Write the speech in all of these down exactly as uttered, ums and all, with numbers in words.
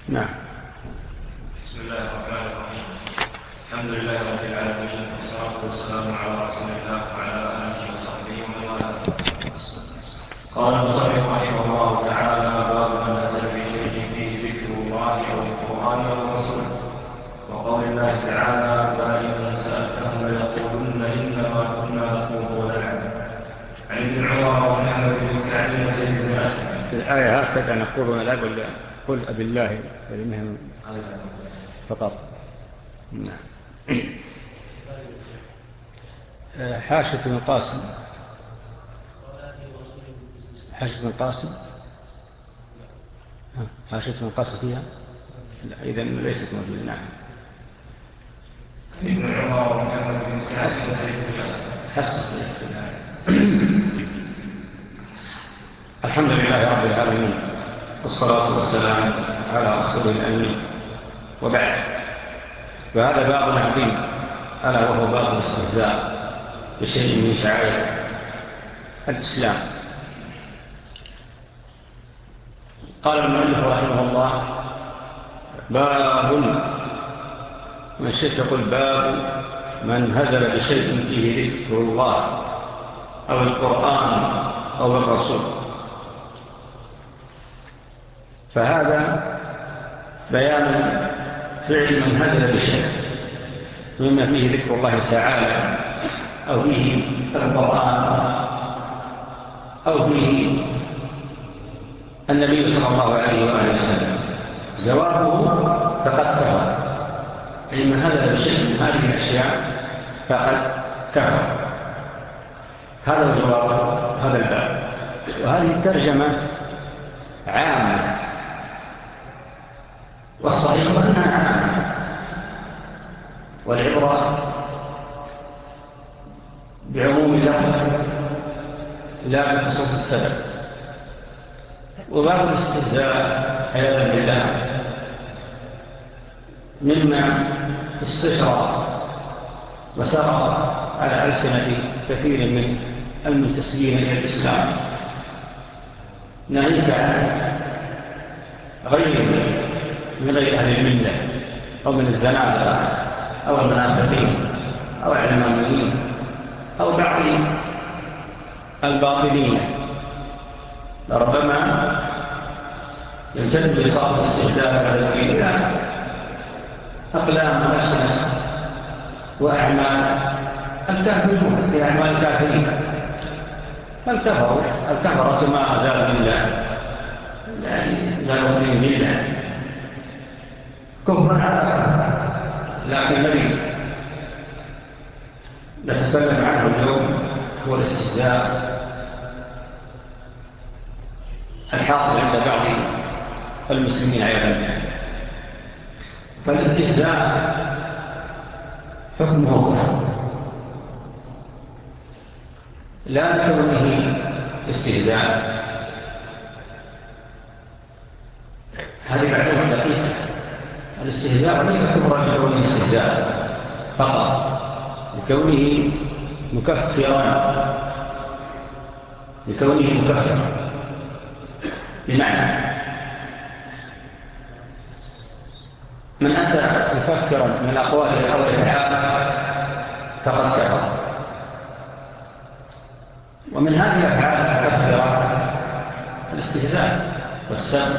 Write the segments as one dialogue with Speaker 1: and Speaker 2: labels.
Speaker 1: نعم.
Speaker 2: بسم الله الرحمن الرحيم. الحمد لله رب العالمين، والصلاة والسلام على رسول الله وعلى آله وصحبه ومن والاه. قال المصنف رحمه الله تعالى: باب ما نزل بشيء فيه ذكر الله أو القرآن أو الرسول، وقول الله تعالى: ولئن سألتهم ليقولن إنما كنا نخوض ونلعب. عن ابن عمر ومحمد بن كعب وزيد بن أسلم.
Speaker 1: الآية هكذا نخوض ونلعب ولا قل أبي الله كلمهم فقط. نعم. حاشة بن قاسم حاشة بن قاسم حاشة بن قاسم فيها لا، إذن ليست موجودة. نعم.
Speaker 2: ابن عمر ومحمد بن كعب وزيد بن أسلم.
Speaker 1: الحمد لله رب العالمين، والصلاة والسلام على رسول الأمين، وبعد. وهذا باب عظيم، ألا وهو باب الاستهزاء بشيء من شعائر الإسلام. قال المؤلف رحمه الله: باب، من شئت يقول باب من هزل بشيء فيه ذكر الله أو القرآن أو الرسول. فهذا بيان فعل من هزل بشيء مما فيه ذكر الله تعالى أو فيه القرآن أو فيه النبي صلى الله عليه وآله وسلم. جوابه فقد كفر، أي من هزل بشيء من هذه الأشياء فقد كفر. هذا هو جواب هذا الباب. وهذه الترجمة عامة، والصحيح أنها عامة، والعبرة بعموم اللفظ لا بخصوص السبب. وباب الاستهزاء عياذا بالله مما استشرى وسرى على ألسنة كثير من المنتسبين إلى الإسلام، ناهيك عن غير من غير أهل الملة أو من الزنادقة أو المنافقين أو العلمانيين أو بعض الباطلين. لربما يمتد بصارة الاستهزاء على الدين أقلام وأسنس وأعمال الكافرين في أعمال الكافرين. الكفر الكفرة ما زال بالله، يعني زالوا من بالله كفر على. لكن الذي نتكلم عنه اليوم هو الاستهزاء الحاصل عند بعض المسلمين عياذا بالله. فالاستهزاء حكمه كفر، لا لكونه استهزاء. هذه معلومة دقيقة. الاستهزاء ليس كفرا لكونه استهزاء فقط، لكونه مكفرا لكونه مكفرا بمعنى من أتى مكفرا من الأقوال أو الأفعال فقد كفر. ومن هذه الأفعال المكفرة الاستهزاء والسب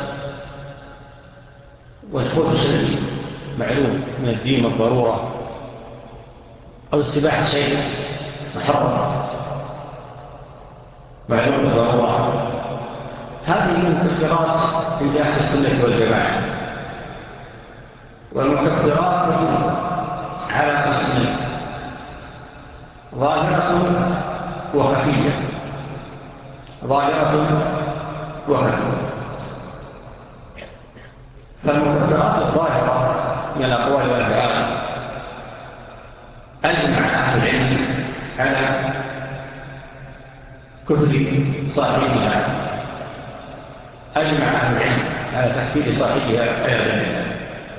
Speaker 1: ودخول شيء معلوم من الدين والضرورة، أو استباحة شيء محرم معلوم بالضرورة. هذه المكفرات عند أهل السنة والجماعة. والمكفرات على قسمين: ظاهرة وخفية. ظاهرة وخفية. فالمكفرات الظاهرة من الأقوال والأفعال أجمع أهل العلم على كفر صاحبها، أجمع أهل العلم على تكفير صاحبها عياذا بالله.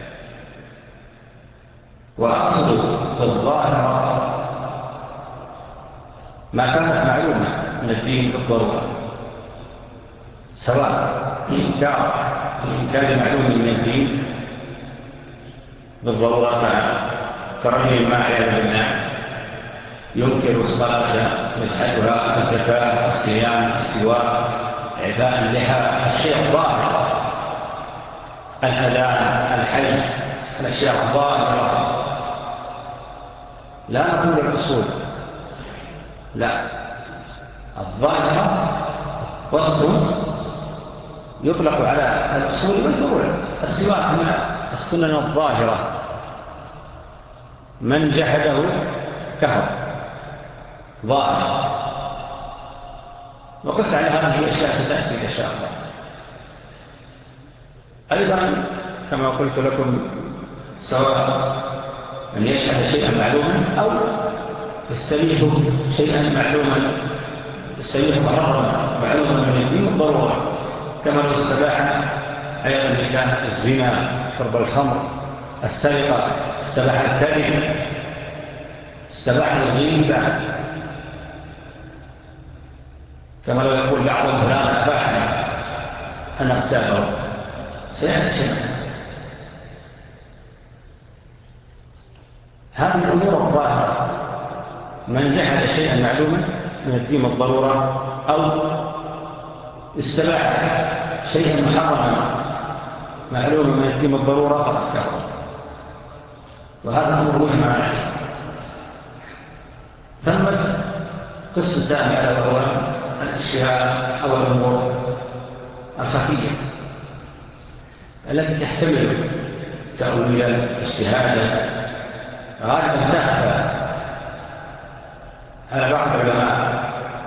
Speaker 1: وأصل الظاهرة ما كانت معلومة من الدين بالضرورة، سواء إنكار إنكار معلوم من الدين بالضرورة كرجل ما عياذ بالله ينكر الصلاة يجحدها الزكاة الصيام السواك إعفاء اللحى الشيء الظاهر الأذان الحج الأشياء الظاهرة لا نقول الأصول لا الظاهرة وصف يطلق على الأصول والفروع السواك من السنن الظاهرة من جحده كفر ظاهر وقس على هذه الأشياء ستأتي إن شاء الله. أيضا كما قلت لكم سواء أن يشهد شيئا معلوما أو يستبيح شيئا معلوما يستبيح محرما معلوما من الدين الضرورة كما لو استباح عياذا بالله الزنا شرب الخمر السرقة استباح الكذب استباح الغيبة كما لو يقول بعضهم فلان أباحني أنا أغتابه سيأتي شيئا. هذه الأمور الظاهرة من جحد شيئا معلوما من الدين الضرورة أو استباح شيئا محرما معلوما من الدين الضرورة فقد كفر وهذا أمر مجمع عليه. ثمت قسم ثاني على وهو الأشياء أو الأمور الخفية التي تحتمل تأويلا اجتهادا غالبا تخفى على بعض العلماء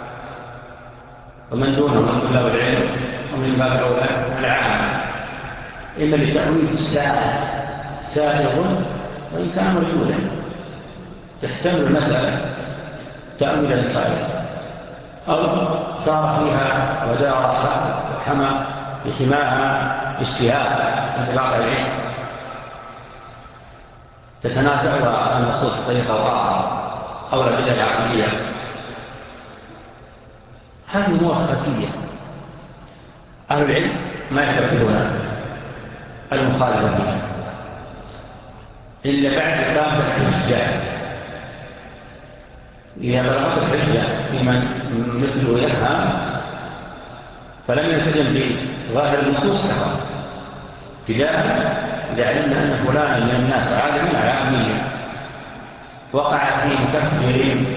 Speaker 1: ومن دونهم من طلاب العلم ومن باب الأولى العام إما لتأويل الساعة سائغ وإن كان مرجولا تحتمل المسألة تأويلا صحيحا أو صار فيها ودارها وحمى بحماها اجتهاد عند بعض العلم تتنازعها النصوص بطريقة واضحة أو الأدلة العقلية. هذه أمور خفية أهل العلم ما يعتبرون المخالفة فيها إلا بعد إقامة الحجة. إذا بلغت الحجة لمن مثله يفهم فلم يلتزم بظاهر النصوص كفر ابتداء إذا علمنا أن فلانا من الناس عالم على عامية وقع فيه مكفرين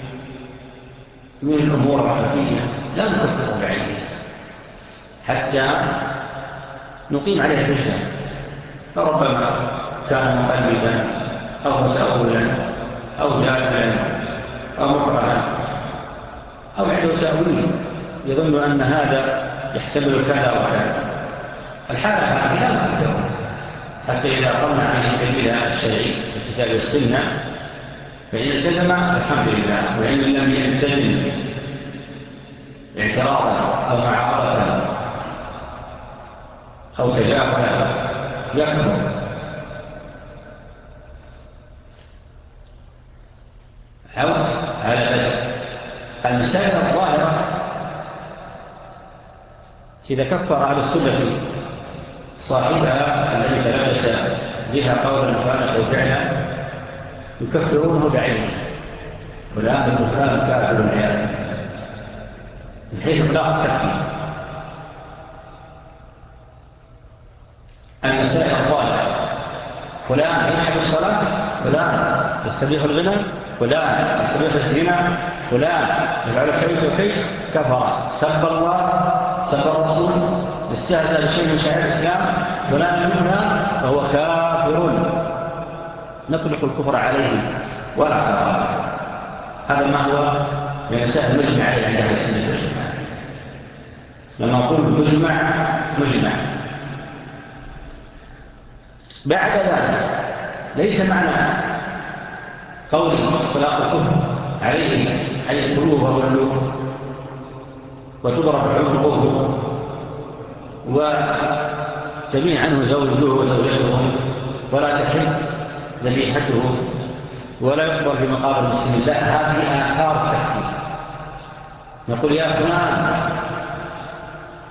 Speaker 1: من الأمور الخفية لا نكفره بعينه حتى نقيم عليه الحجة. فربما كان مقلدا أو مسؤولا أو جاهلا أو مكرها أو عنده تأويل يظن أن هذا يحتمل كذا وكذا. الحالة هذه لا نقدر حتى إذا قمنا عن الدليل الشرعي الكتاب والسنة فإن التزم الحمد لله وإن لم يلتزم اعتراضا أو معارضة أو تجاهلا يكفر. عود على ذلك المسائل الظاهرة إذا كفر أهل السنة صاحبها الذي تلبس بها قولا كانت أو فعلا يكفرونه بعينه والآن الكفار كافر العياذ من حيث لا التكفير. المسائل الظاهرة فلان يجحد الصلاة فلان يستبيح الغنى فلان يستبيح الزنا فلان يفعل كيف وكيف كفر سب الله سب الرسول استهزأ بشيء من شعائر الإسلام فلان منها فهو كافر نطلق الكفر عليه ولا كفر. هذا ما هو من المسائل المجمع عليه عند أهل السنة والجماعة. لما نقول مجمع مجمع بعد ذلك ليس معنى قول طلاق الكفر عليه أي القلوب والقلوب وتضرب عنقه وتبين عنه زوجه وزوجته ولا تحل ذبيحته ولا يقبل في مقابل المسلمين. لا، هذه آثار التكفير. نقول يا فلان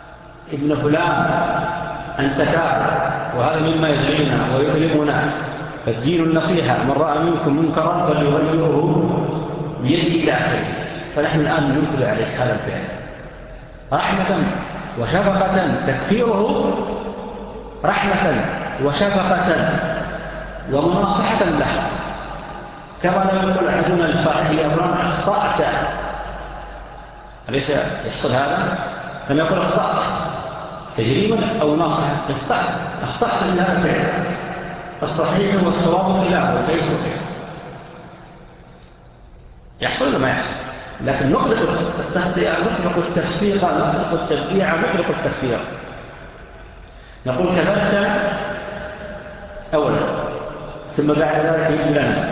Speaker 1: ابن فلان أنت كافر وهذا مما يزعجنا ويؤلمنا فالدين النصيحة، من رأى منكم منكرا فليغيره بيده إلى آخره. فنحن الآن ننكر عليه هذا الفعل رحمة وشفقة، تكفيره رحمة وشفقة ومناصحة له، كما لو يقول أحدنا لصاحبه يا فلان أخطأت، أليس يحصل هذا؟ لما يقول أخطأت تجريما أو ناصحة، أخطأت أخطأت من هذا الفعل، الصحيح والصواب خلافه، كيف وكيف يحصل ما يحصل. لكن نطلق التخطئة، نطلق التفسيق، نطلق التبديع، نطلق التكفير. نقول كذبت أولا، ثم بعد ذلك يقول لنا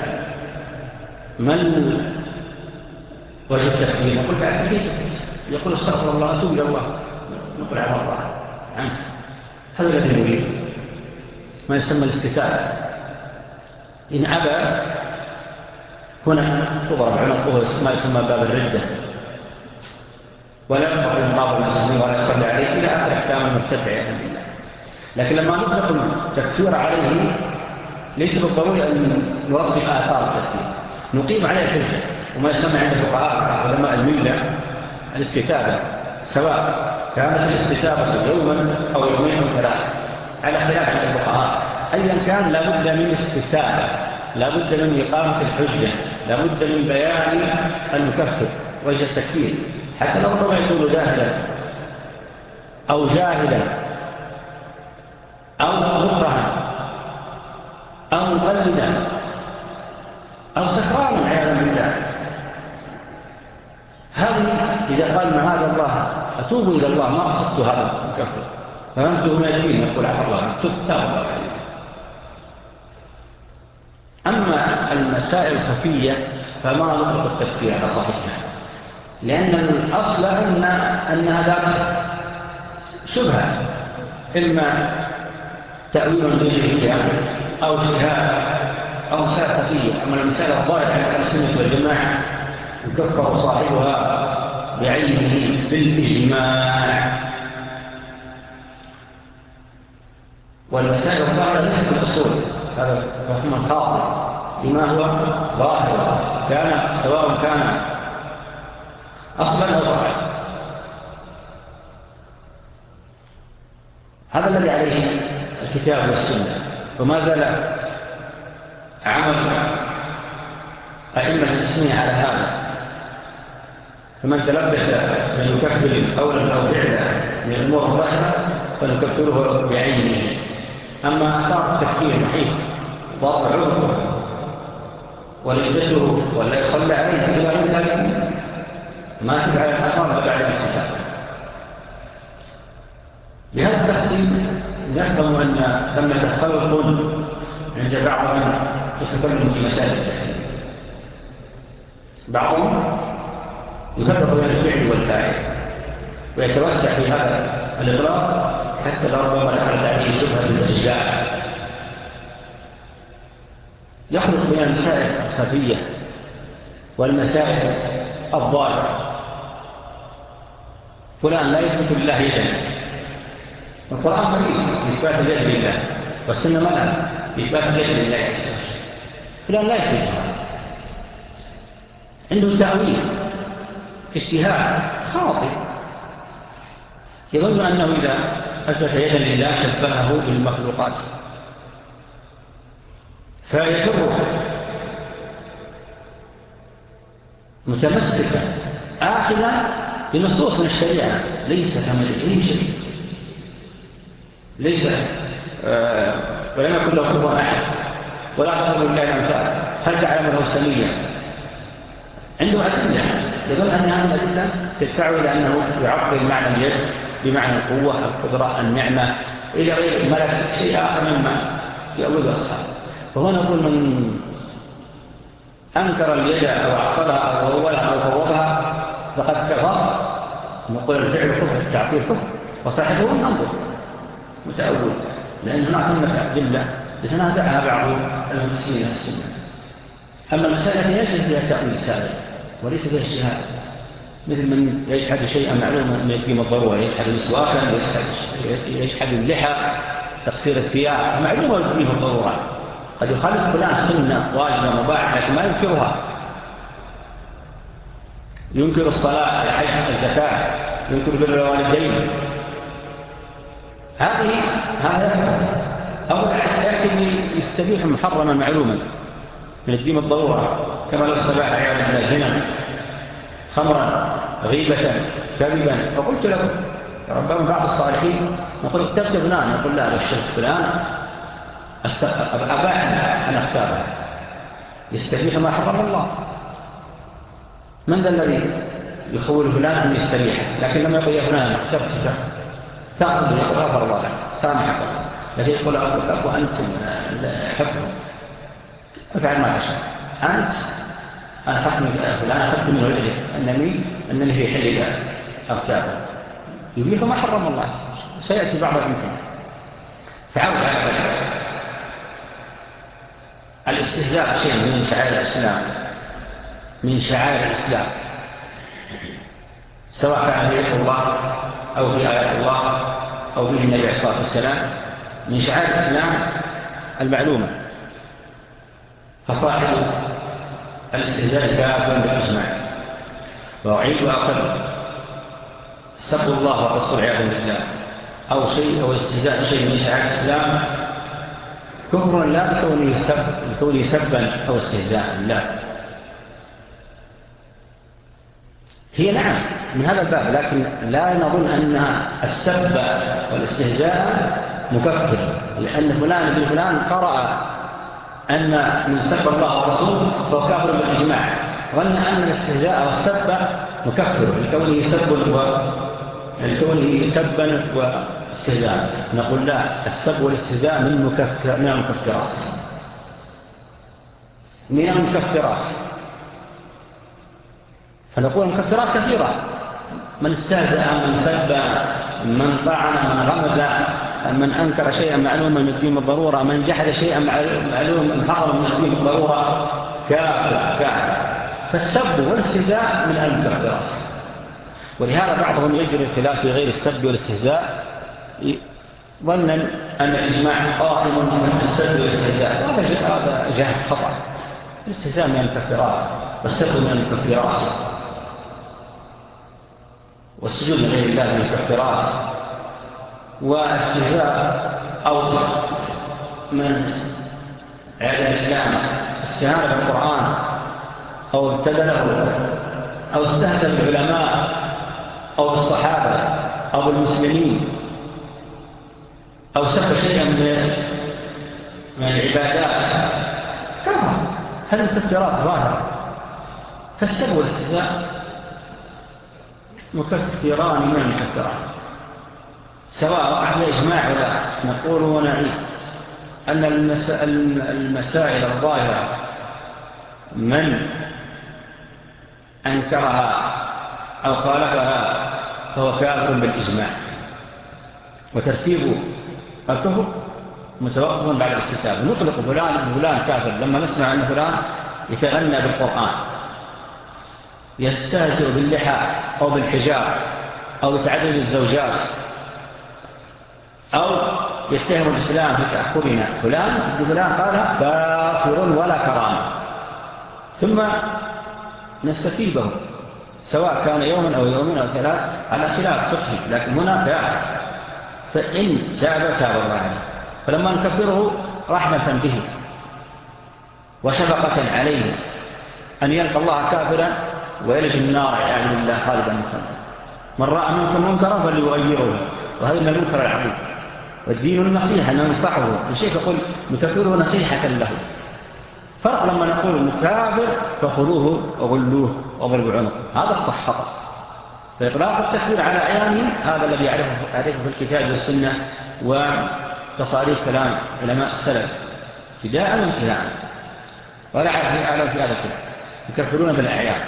Speaker 1: من وجه التكفير؟ نقول بعد ذلك يقول استغفر الله أتوب إلى الله، نقول على الله عنك. هذا الذي نريد، ما يسمى الاستتابة. إن أبى هنا تضرب عنقه، ما يسمى باب الردة، ولا ينفع المقابل المسلمين ولا يصلي عليه إلى آخر أحكام المرتدع يا أهل الله. لكن لما نطلق التكفير عليه ليس بالضروري أن نوصف آثار التكفير، نقيم عليه الحجة. وما يسمى عند فقهاء علماء الملة الاستتابة، سواء كانت الاستتابة يوما أو يومين أو ثلاثة على خلاف عند الفقهاء، أيا كان لابد من استتابة، لابد من إقامة الحجة، لابد من بيان المكفر وجه التكفير، حتى لو ربما يكون جاهلا أو جاهلا أو مكرها أو مقلدا أو سكرانا عياذا بالله. هذه إذا قال معاذ الله أتوب إلى الله ما قصدت هذا المكفر، فأنتم من الدين نقول عفى الله عنك، تاب الله عليك. أما المسائل الخفية فما نطلق التكفير على صحيحها، لأن الأصل أن أنها ذات شبهة، إما تأويل جزئية أو اجتهاد أو مسائل خفية. أما المسائل الظاهرة على السنة والجماعة يكفر صاحبها بعينه بالإجماع. والمسائل الظاهرة ليست بالأصول، هذا فهم خاطئ لما هو ظاهر، كان سواء كان أصلا أو فرعا. هذا الذي عليه الكتاب والسنة، وما زال عمل أئمة التسمية على هذا. فمن تلبس من يكفر قولا أو فعلا من الأمور الظاهرة فنكفره بعينه. أما أثار التكفير محيط ضرب عنقه ولدته ولا يصلى عليه إلى غير ذلك ما تبع الأثار بعد الاستتابة. بهذا التقسيم نفهم أن ثمة خلق عند بعض من يتكلم في مسائل التكفير. بعضهم يفرق بين الفعل والفاعل ويتوسع في هذا الإطلاق حتى لو ربما دخلت عليه شبهة الإجزاء. يخلق بين المسائل الخفية والمسائل الظاهرة. فلان لا يثبت لله يدا، القرآن مريد بإثبات اليد لله، والسنة مذهب بإثبات اليد لله. فلان لا يثبت هذا، عنده تأويل اجتهاد خاطئ، يظن أنه إذا أثبت يدا لله شبهه بالمخلوقات، فيجره متمسكا آخذا بنصوص من الشريعة ليس كمثله أي شيء، ليس آه ولم يكن له كفوا أحد ولا تضرب الله الأمثال، هل تعلمه السمية؟ عنده أدلة يظن أن هذه الأدلة تدفعه إلى أنه يعطل معنى اليد بمعنى القوة، القدرة، النعمة، إلى غير الملك، شيء آخر مما يأول أصحاب. فهو نقول من أنكر اليد أو عقلها أو أولها أو فوضها فقد كفر. نقول الفعل كفر، التعطيل كفر، وصاحبه ننظر متأول، لأن هناك ثمة أدلة يتنازعها بعض المتسلمين السنة. أما المسألة يجب فيها تأويل سابق وليس فيها اجتهاد، مثل من يجحد شيئا معلوما من يقيم الضرورة، يجحد مسواكا، يجحد اللحى، تقصير الثياب، معلومة يقيم الضرورة، قد يخالف فلان سنة واجبة مباحة لكن ما ينكرها، ينكر الصلاة، الحج، الزكاة، ينكر بر الوالدين، هذه هذا أو يأتي يستبيح محرما معلوما من الدين الضرورة، كما لو استباح عيال من الزنا، خمرا، غيبة، كذبا. فقلت لكم ربما بعض الصالحين نقول اكتبت فلان، يقول لا الشيخ فلان أباح أن أختاره، يستبيح ما حرم الله. من ذا الذي يخول فلان أن يستبيح؟ لكن لما يقول يا فلان اخترت تأخذ غفر الله لك سامحك، لكن يقول أقول لك وأنت حكم افعل ما تشاء، أنت أنا حكم فلان أخذت منه الأجر أنني أنني في حل أركابه، يبيح ما حرم الله. سيأتي بعض الأمثلة. فعود على ذلك. الاستهزاء شيء من شعائر الإسلام، من شعائر الإسلام، سواء كان في الله أو في آيات الله أو في النبي عليه الصلاة والسلام، من شعائر الإسلام المعلومة. فصاحب الاستهزاء كافر بالإجماع. وأعيد وأقل سب الله والرسول عياذا بالله أو شيء أو استهزاء شيء من شعائر الإسلام كفر لا بكونه سب بكونه سبا أو استهزاء، لا، هي نعم من هذا الباب، لكن لا نظن أن السب والاستهزاء مكفر، لأن فلان بن فلان قرأ أن من سب الله ورسوله فهو كافر بالإجماع، ظن أن الاستهزاء والسب مكفر لكونه سب لكونه سبا واستهزاء. نقول لا، السب والاستهزاء من مكفر من المكفرات من المكفرات فنقول المكفرات كثيرة: من استهزأ، من سب، من طعن، من غمز، من أنكر شيئا معلوما من الدين بالضرورة، من جحد شيئا معلوما محرم من الدين بالضرورة، كافر كافر. فالسب والاستهزاء من المكفرات. ولهذا بعضهم يجري الخلاف في غير السب والاستهزاء ظنا أن الإجماع قائم من السب والاستهزاء، هذا جهل خطأ. الاستهزاء من المكفرات والسب من المكفرات والسجود لغير الله من المكفرات، والاستهزاء أو من عياذا بالله استهانة بالقرآن أو ابتدله أو استهزأ بالعلماء أو بالصحابة أو بالمسلمين أو سب شيئا من العبادات، كفر. هذه المكفرات ظاهرة. فالسب والاستهزاء مكفران من المكفرات، سواء وقع الإجماع ولا. نقول ونعيد أن المسائل الظاهرة من أنكرها أو خالفها فهو كافر بالإجماع، وترتيب الكفر متوقف بعد الاستتابة. نطلق فلان فلان كافر لما نسمع أن فلان يتغنى بالقرآن، يستهزئ باللحى أو بالحجاب أو يتعدد الزوجات أو يتهم الإسلام في تأخرنا. فلان فلان قال كافر ولا كرامة، ثم نستتيبه سواء كان يوما أو يومين أو ثلاث على خلاف فقهي، لكن هنا كافر. فإن تاب تاب الله عليه. فلما نكفره رحمة به وشفقة عليه أن يلقى الله كافرا ويلج النار عياذا بالله خالدا مخلدا. من رأى منكم منكرا فليغيره، وهذا من المنكر العظيم. والدين النصيحة ننصحه. الشيخ يقول نكفره نصيحة له. فرق لما نقول مكافر فخذوه وغلوه وضربوا عنق، هذا الصح خطأ. فإطلاق التكفير على أيامه هذا الذي يعرفه في الكتاب والسنة وتصاريف كلام علماء السلف ابتداء وانتهاء، ولا أعلم في هذا الكلام يكفرون بالأعيان.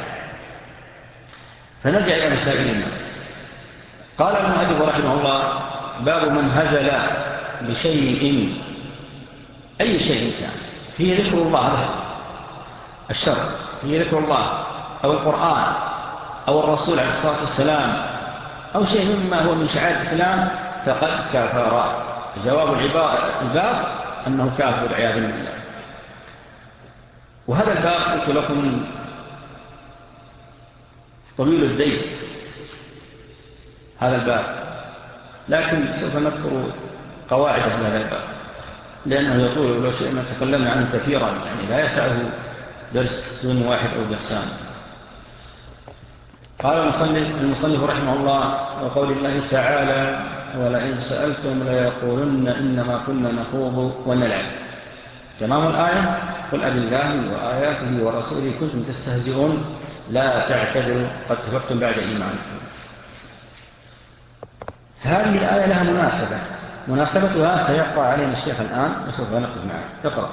Speaker 1: فنرجع إلى مسائلنا. قال المؤلف رحمه الله: باب من هزل بشيء، أي شيء كان فيه ذكر الله الشر، فيه ذكر الله أو القرآن أو الرسول عليه الصلاة والسلام أو شيء مما هو من شعائر الإسلام فقد كفر. جواب الباب أنه كافر عياذا بالله. وهذا الباب قلت لكم طويل الدين هذا الباب، لكن سوف نذكر قواعد في هذا الباب لأنه يطول لو شيء ما تكلمنا عنه كثيرا، يعني لا يسعه درس دون واحد أو درسان. قال المصنف رحمه الله: وقول الله تعالى: ولئن سألتم ليقولن إنما كنا نخوض ونلعب. تمام الآية: قل أبي الله وآياته ورسوله كنتم تستهزئون لا تعتذروا قد كفرتم بعد إيمانكم. هذه الآية لها مناسبة، مناسبتها سيقرأ علينا الشيخ الآن وسوف نقف معه. اقرأ.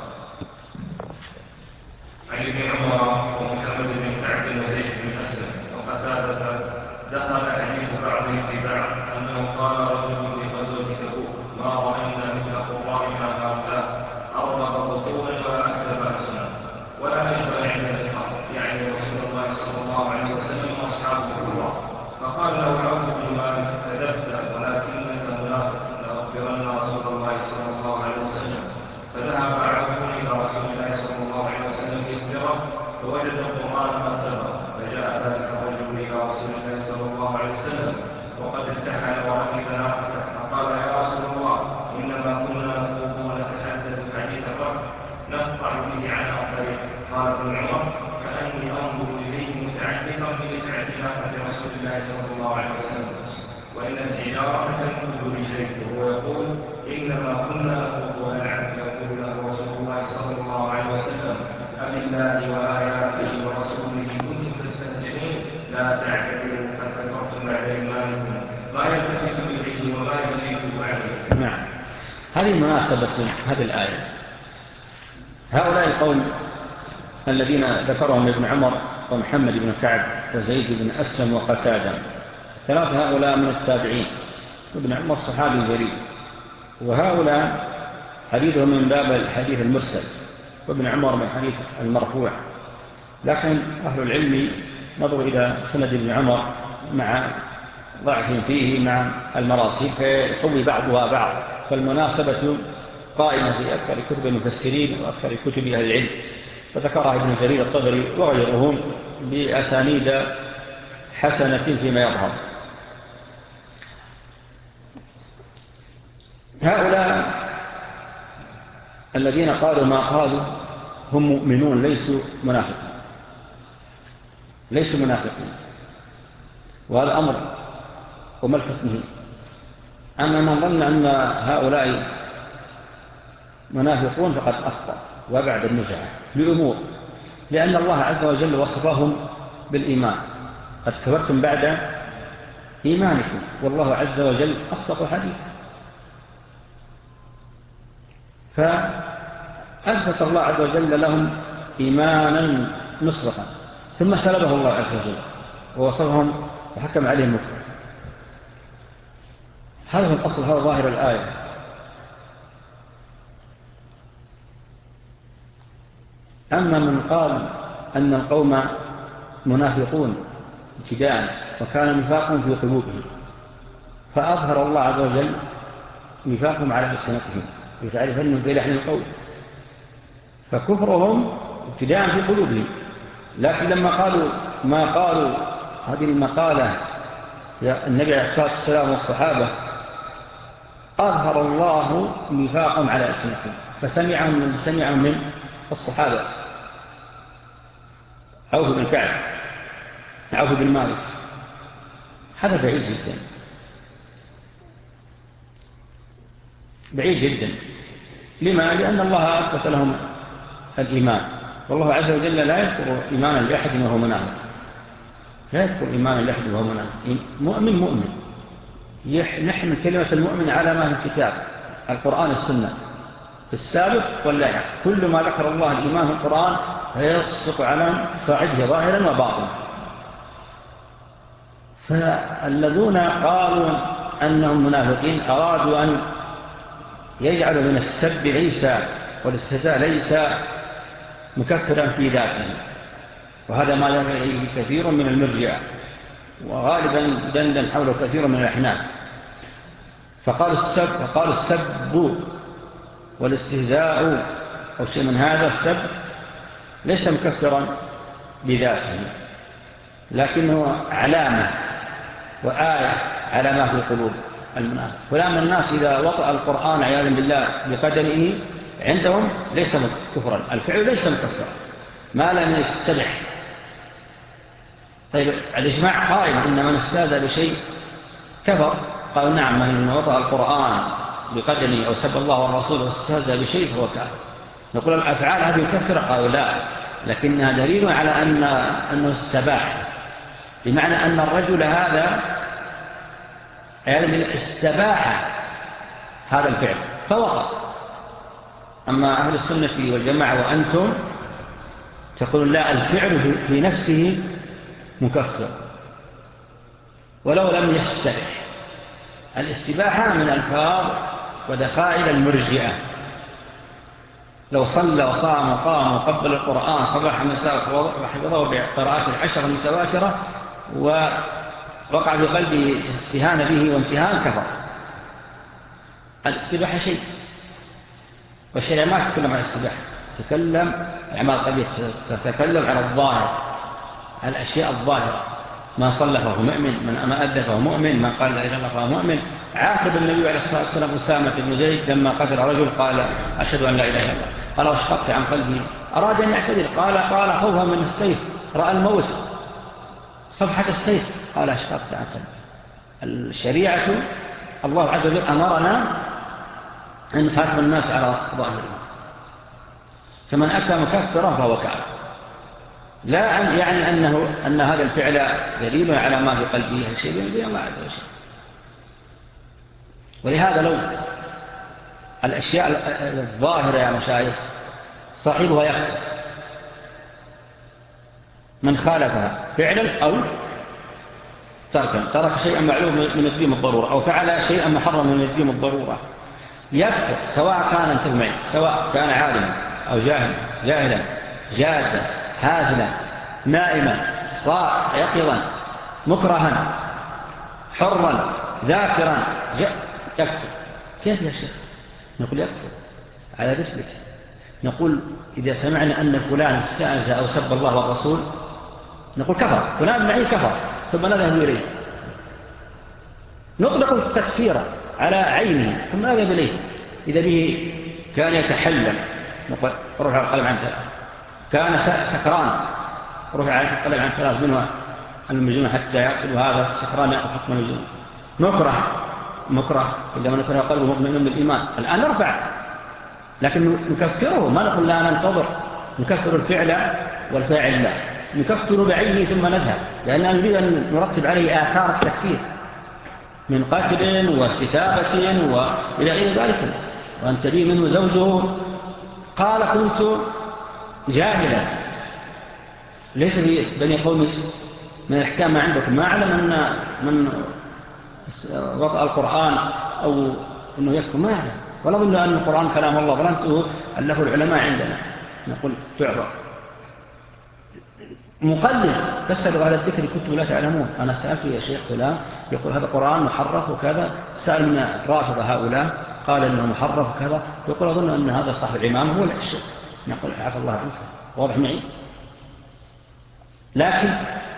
Speaker 2: عن ابن عمر ومحمد بن كعب وزيد بن أسلم وقتادة دخل حديث بعضهم في بعض أنه قال رجل في غزوة تبوك: ما رأينا مثل قرائنا هؤلاء أرغب بطونا ولا أكثر أسنا ولا نشبع عند الإحرام، يعني رسول الله صلى الله عليه وسلم وأصحابه الكبار. فقال له عوف بن مالك: كذبت ولكنك منافق، لأخبرن رسول الله صلى الله عليه وسلم. فذهب عوف إلى رسول الله صلى الله عليه وسلم يخبره، فوجد القرآن ما سبق، فجاء ذلك الرجل إلى رسول الله صلى الله عليه وسلم وقد ارتحل وركب ناقته، فقال: يا رسول الله، إنما كنا نخوض ونتحدث حديث الركب نقطع به عن الطريق. قال ابن عمر: كأني أنظر إليه متعلقا بنسعة ناقة رسول الله صلى الله عليه وسلم، وإن الحجارة تنقض رجليه، وهو يقول: إنما كنا نخوض ونلعب. يقول له رسول الله صلى الله عليه وسلم: أبالله وآياته ورسوله كنتم تستهزئون لا تعتذروا قد كفرتم بعد إيمانكم، ما يلتفت إليه وما يزيد عليه.
Speaker 1: نعم، هذه مناسبة هذه الآية. هؤلاء القوم الذين ذكرهم ابن عمر ومحمد بن كعب وزيد بن أسلم وقتادة، ثلاثة هؤلاء من التابعين، وابن عمر صحابي جليل، وهؤلاء حديثهم من باب الحديث المرسل، وابن عمر من حديث المرفوع. لكن أهل العلم نظروا إلى سند ابن عمر مع ضعف فيه مع المراسيل فيقوي بعضها بعض، فالمناسبة قائمة في أكثر كتب المفسرين وأكثر كتب أهل العلم، فذكرها ابن جرير الطبري وغيرهم بأسانيد حسنة فيما يظهر. هؤلاء الذين قالوا ما قالوا هم مؤمنون ليسوا منافقين، ليسوا منافقين، وهذا أمر وملفت به. أما من ظن أن هؤلاء منافقون فقد أخطأ وبعد النزعة لأمور، لأن الله عز وجل وصفهم بالإيمان: قد كفرتم بعد إيمانكم، والله عز وجل أصدق حديث. فأثبت الله عز وجل لهم إيمانا مصرفا، ثم سلبه الله عز وجل ووصفهم وحكم عليهم مكفر. هذا هو الأصل، هذا ظاهر الآية. أما من قال أن القوم منافقون ابتداء وكان نفاقهم في قلوبهم، فأظهر الله عز وجل نفاقهم على ألسنتهم لتعرف أنهم في لحن القول، فكفرهم ابتداء في قلوبهم. لكن لما قالوا ما قالوا هذه المقالة يا النبي عليه الصلاة والسلام والصحابة، أظهر الله نفاقهم على ألسنتهم، فسمعهم من سمعهم من الصحابة: عوف بن كعب، عوف بن مالك. هذا بعيد جدا، بعيد جدا. لما؟ لأن الله أثبت لهم الإيمان، والله عز وجل لا يذكر إيمانا لأحد وهو منافق، لا يذكر إيمانا لأحد وهو منافق. مؤمن مؤمن، نحمل كلمة المؤمن على ما في الكتاب القرآن السنة في السابق واللاحق. كل ما ذكر الله الإيمان في القرآن فيصدق على صاحبه ظاهرا وباطنا. فالذين قالوا أنهم منافقين أرادوا أن يجعلوا من السب عيسى والاستهزاء ليس مكفرا في ذاته، وهذا ما ذهب إليه كثير من المرجئة، وغالبا دندن حوله كثير من الأحناف. فقال السب فقال السب والاستهزاء أو شيء من هذا السب ليس مكفرا بذاته، لكنه علامة وآية على ما في قلوب المنافق. فلان من الناس إذا وطأ القرآن عياذا بالله بقدمه عندهم ليس كفرا، الفعل ليس مكفرا ما لم يستبح. طيب الإجماع قائم إن من استاذ بشيء كفر. قالوا نعم، من وطأ القرآن بقدمه أو سب الله والرسول واستاذ بشيء فهو كافر. نقول الأفعال هذه مكفرة؟ قالوا لا، لكنها دليل على أن أنه استباح، بمعنى أن الرجل هذا يعني استباح هذا الفعل فوقع. أما أهل السنة والجماعة وأنتم تقولون لا، الفعل في نفسه مكفر ولو لم يستبح. الاستباحة من الفاظ ودخائل المرجئة. لو صلى وصام وقام وقبل القرآن صباح مساء وحفظه بقراءات العشر المتواترة ووقع بقلبه استهان به وامتهان كفر. الاستباحة شيء، والشريعة ما تتكلم عن الاستباحة، تتكلم أعمال قلبية، تتكلم عن الظاهر، عن الأشياء الظاهرة. ما صلى فهو مؤمن، من ما أدى فهو مؤمن، من قال لا إله إلا الله فهو مؤمن. عاقب النبي عليه الصلاة والسلام أسامة بن زيد لما قتل رجل قال أشهد أن لا إله إلا الله، قال واشققت عن قلبي، أراد أن يعتذر، قال قال خوفا من السيف، رأى الموت صفحة السيف، قال اشققت عن قلبي. الشريعة الله عز وجل أمرنا أن نحاسب الناس على ظاهرهم، فمن أتى مكفرا فهو كافر، لا أن يعني أنه أن هذا الفعل دليل على ما في قلبه شيء من الله عز وجل. ولهذا لو الأشياء الظاهرة يا مشايخ صاحبها يكفر، من خالفها فعلا أو تركا، ترك شيئا معلوم من الدين الضرورة أو فعل شيئا محرم من الدين الضرورة يكفر، سواء كان انتبه معي، سواء كان عالما أو جاهل جاهلا جادا هازلا نائما صاع يقظا مكرها حرا ذاكرا يكفر. كيف يا شيخ؟ نقول يكفر على رسلك. نقول إذا سمعنا أن فلان استأذى أو سب الله والرسول نقول كفر، فلان معي كفر، ثم نذهب إليه نطلق التكفير على عينه ثم نذهب إليه. إذا به كان يتحلم نقول رفع القلم عن ثلاث، كان سكران رفع القلم عن ثلاث، منها المجنون حتى يأكل، وهذا سكران يأخذ حكم المجنون. مكره مكره إذا ما نكره قلبه مؤمن بالإيمان، الآن نرفع، لكن نكفره، ما نقول لا ننتظر، نكفر الفعل والفاعل لا، نكفر بعينه ثم نذهب، لأننا نريد أن نرتب عليه آثار التكفير من قتل واستتابة وإلى غير ذلك. وأن تبي منه زوجه قال كنت جاهلا، ليس في بني قومك من الأحكام ما عندكم، ما أعلم أن من وطأ القرآن أو أنه يكفر، ما أعلم، ولا ظن أن القرآن كلام الله، ولا أنته ألفه العلماء عندنا. نقول تعرف مقلد، فاسألوا على الذكر كنتم لا تعلمون. أنا سألت يا شيخ فلان يقول هذا القرآن محرف وكذا، سأل من رافض هؤلاء قال إنه محرف وكذا، يقول أظن أن هذا صاحب الإمام هو الشيخ. نقول عفى الله عنك، واضح معي. لكن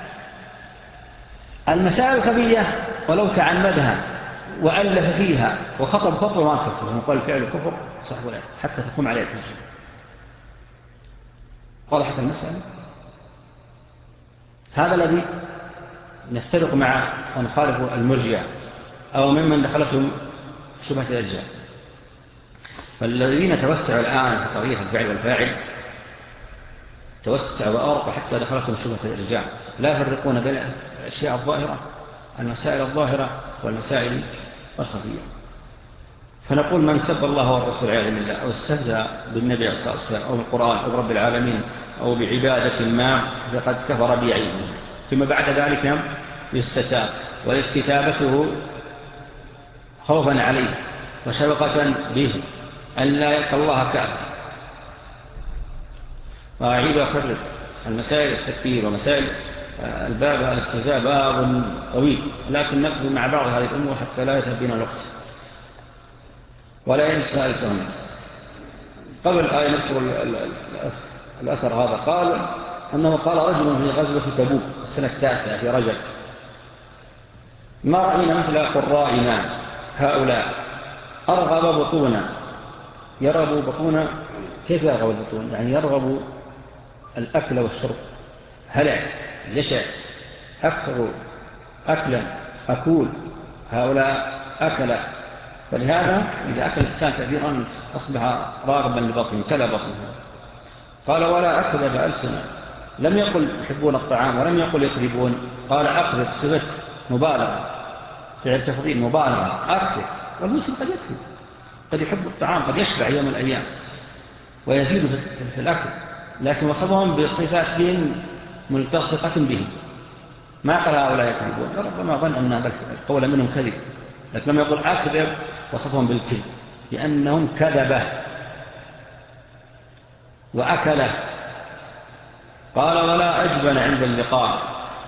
Speaker 1: المسائل الخفية ولو تعمدها وألف فيها وخطب خطوة ما كفر، نقول الفعل كفر صح ولا حتى تقوم عليه الحجة. واضحة المسألة. هذا الذي نفترق مع ونخالف المرجئة أو ممن دخلتهم شبهة الأجزاء. فالذين توسعوا الآن في قضية الفعل والفاعل توسعوا وأرقوا حتى دخلتهم شبهة الإرجاع، لا يفرقون بين الأشياء الظاهرة، المسائل الظاهرة والمسائل الخفية. فنقول من سب الله والرسول عياذا بالله أو استهزأ بالنبي صلى الله عليه وسلم أو بالقرآن أو برب العالمين أو بعبادة ما فقد كفر بعينه، ثم بعد ذلك يستتاب، واستتابته خوفا عليه وشفقة به أن لا يلقى الله كافر. وأعيد وأكرر المسائل التكفير ومسائل الباب الاستهزاء باب طويل، لكن نقضي مع بعض هذه الأمور حتى لا يتبين الوقت ولا ينسى الفهم. قبل الآية نذكر الأثر هذا قال أنه قال رجل في غزوة تبوك السنة التاسعة في رجب: ما رأينا مثل قرائنا هؤلاء أرغب بطونا. يرغب بطونا، كيف يرغب البطون؟ يعني يرغب الأكل والشرب، هلع جشع، أكثر أكلا أكول، هؤلاء أكل. فلهذا إذا أكل الإنسان كثيرا أصبح راغبا لبطنه، تلا بطنه. قال: ولا أكذب ألسنا. لم يقل يحبون الطعام ولم يقل يكذبون، قال أكذب صفة مبالغة، فعل تفضيل مبالغة، أكذب. والمسلم قد يكذب، قد يحب الطعام، قد يشبع يوم الأيام ويزيد في الأكل، لكن وصفهم بصفات ملتصقة بهم. ما قال هؤلاء يكذبون، ربما ظن أن القول منهم كذب، لكن لما يقول أكذب وصفهم بالكذب لأنهم كذبه وأكله. قال: ولا أجبن عند اللقاء.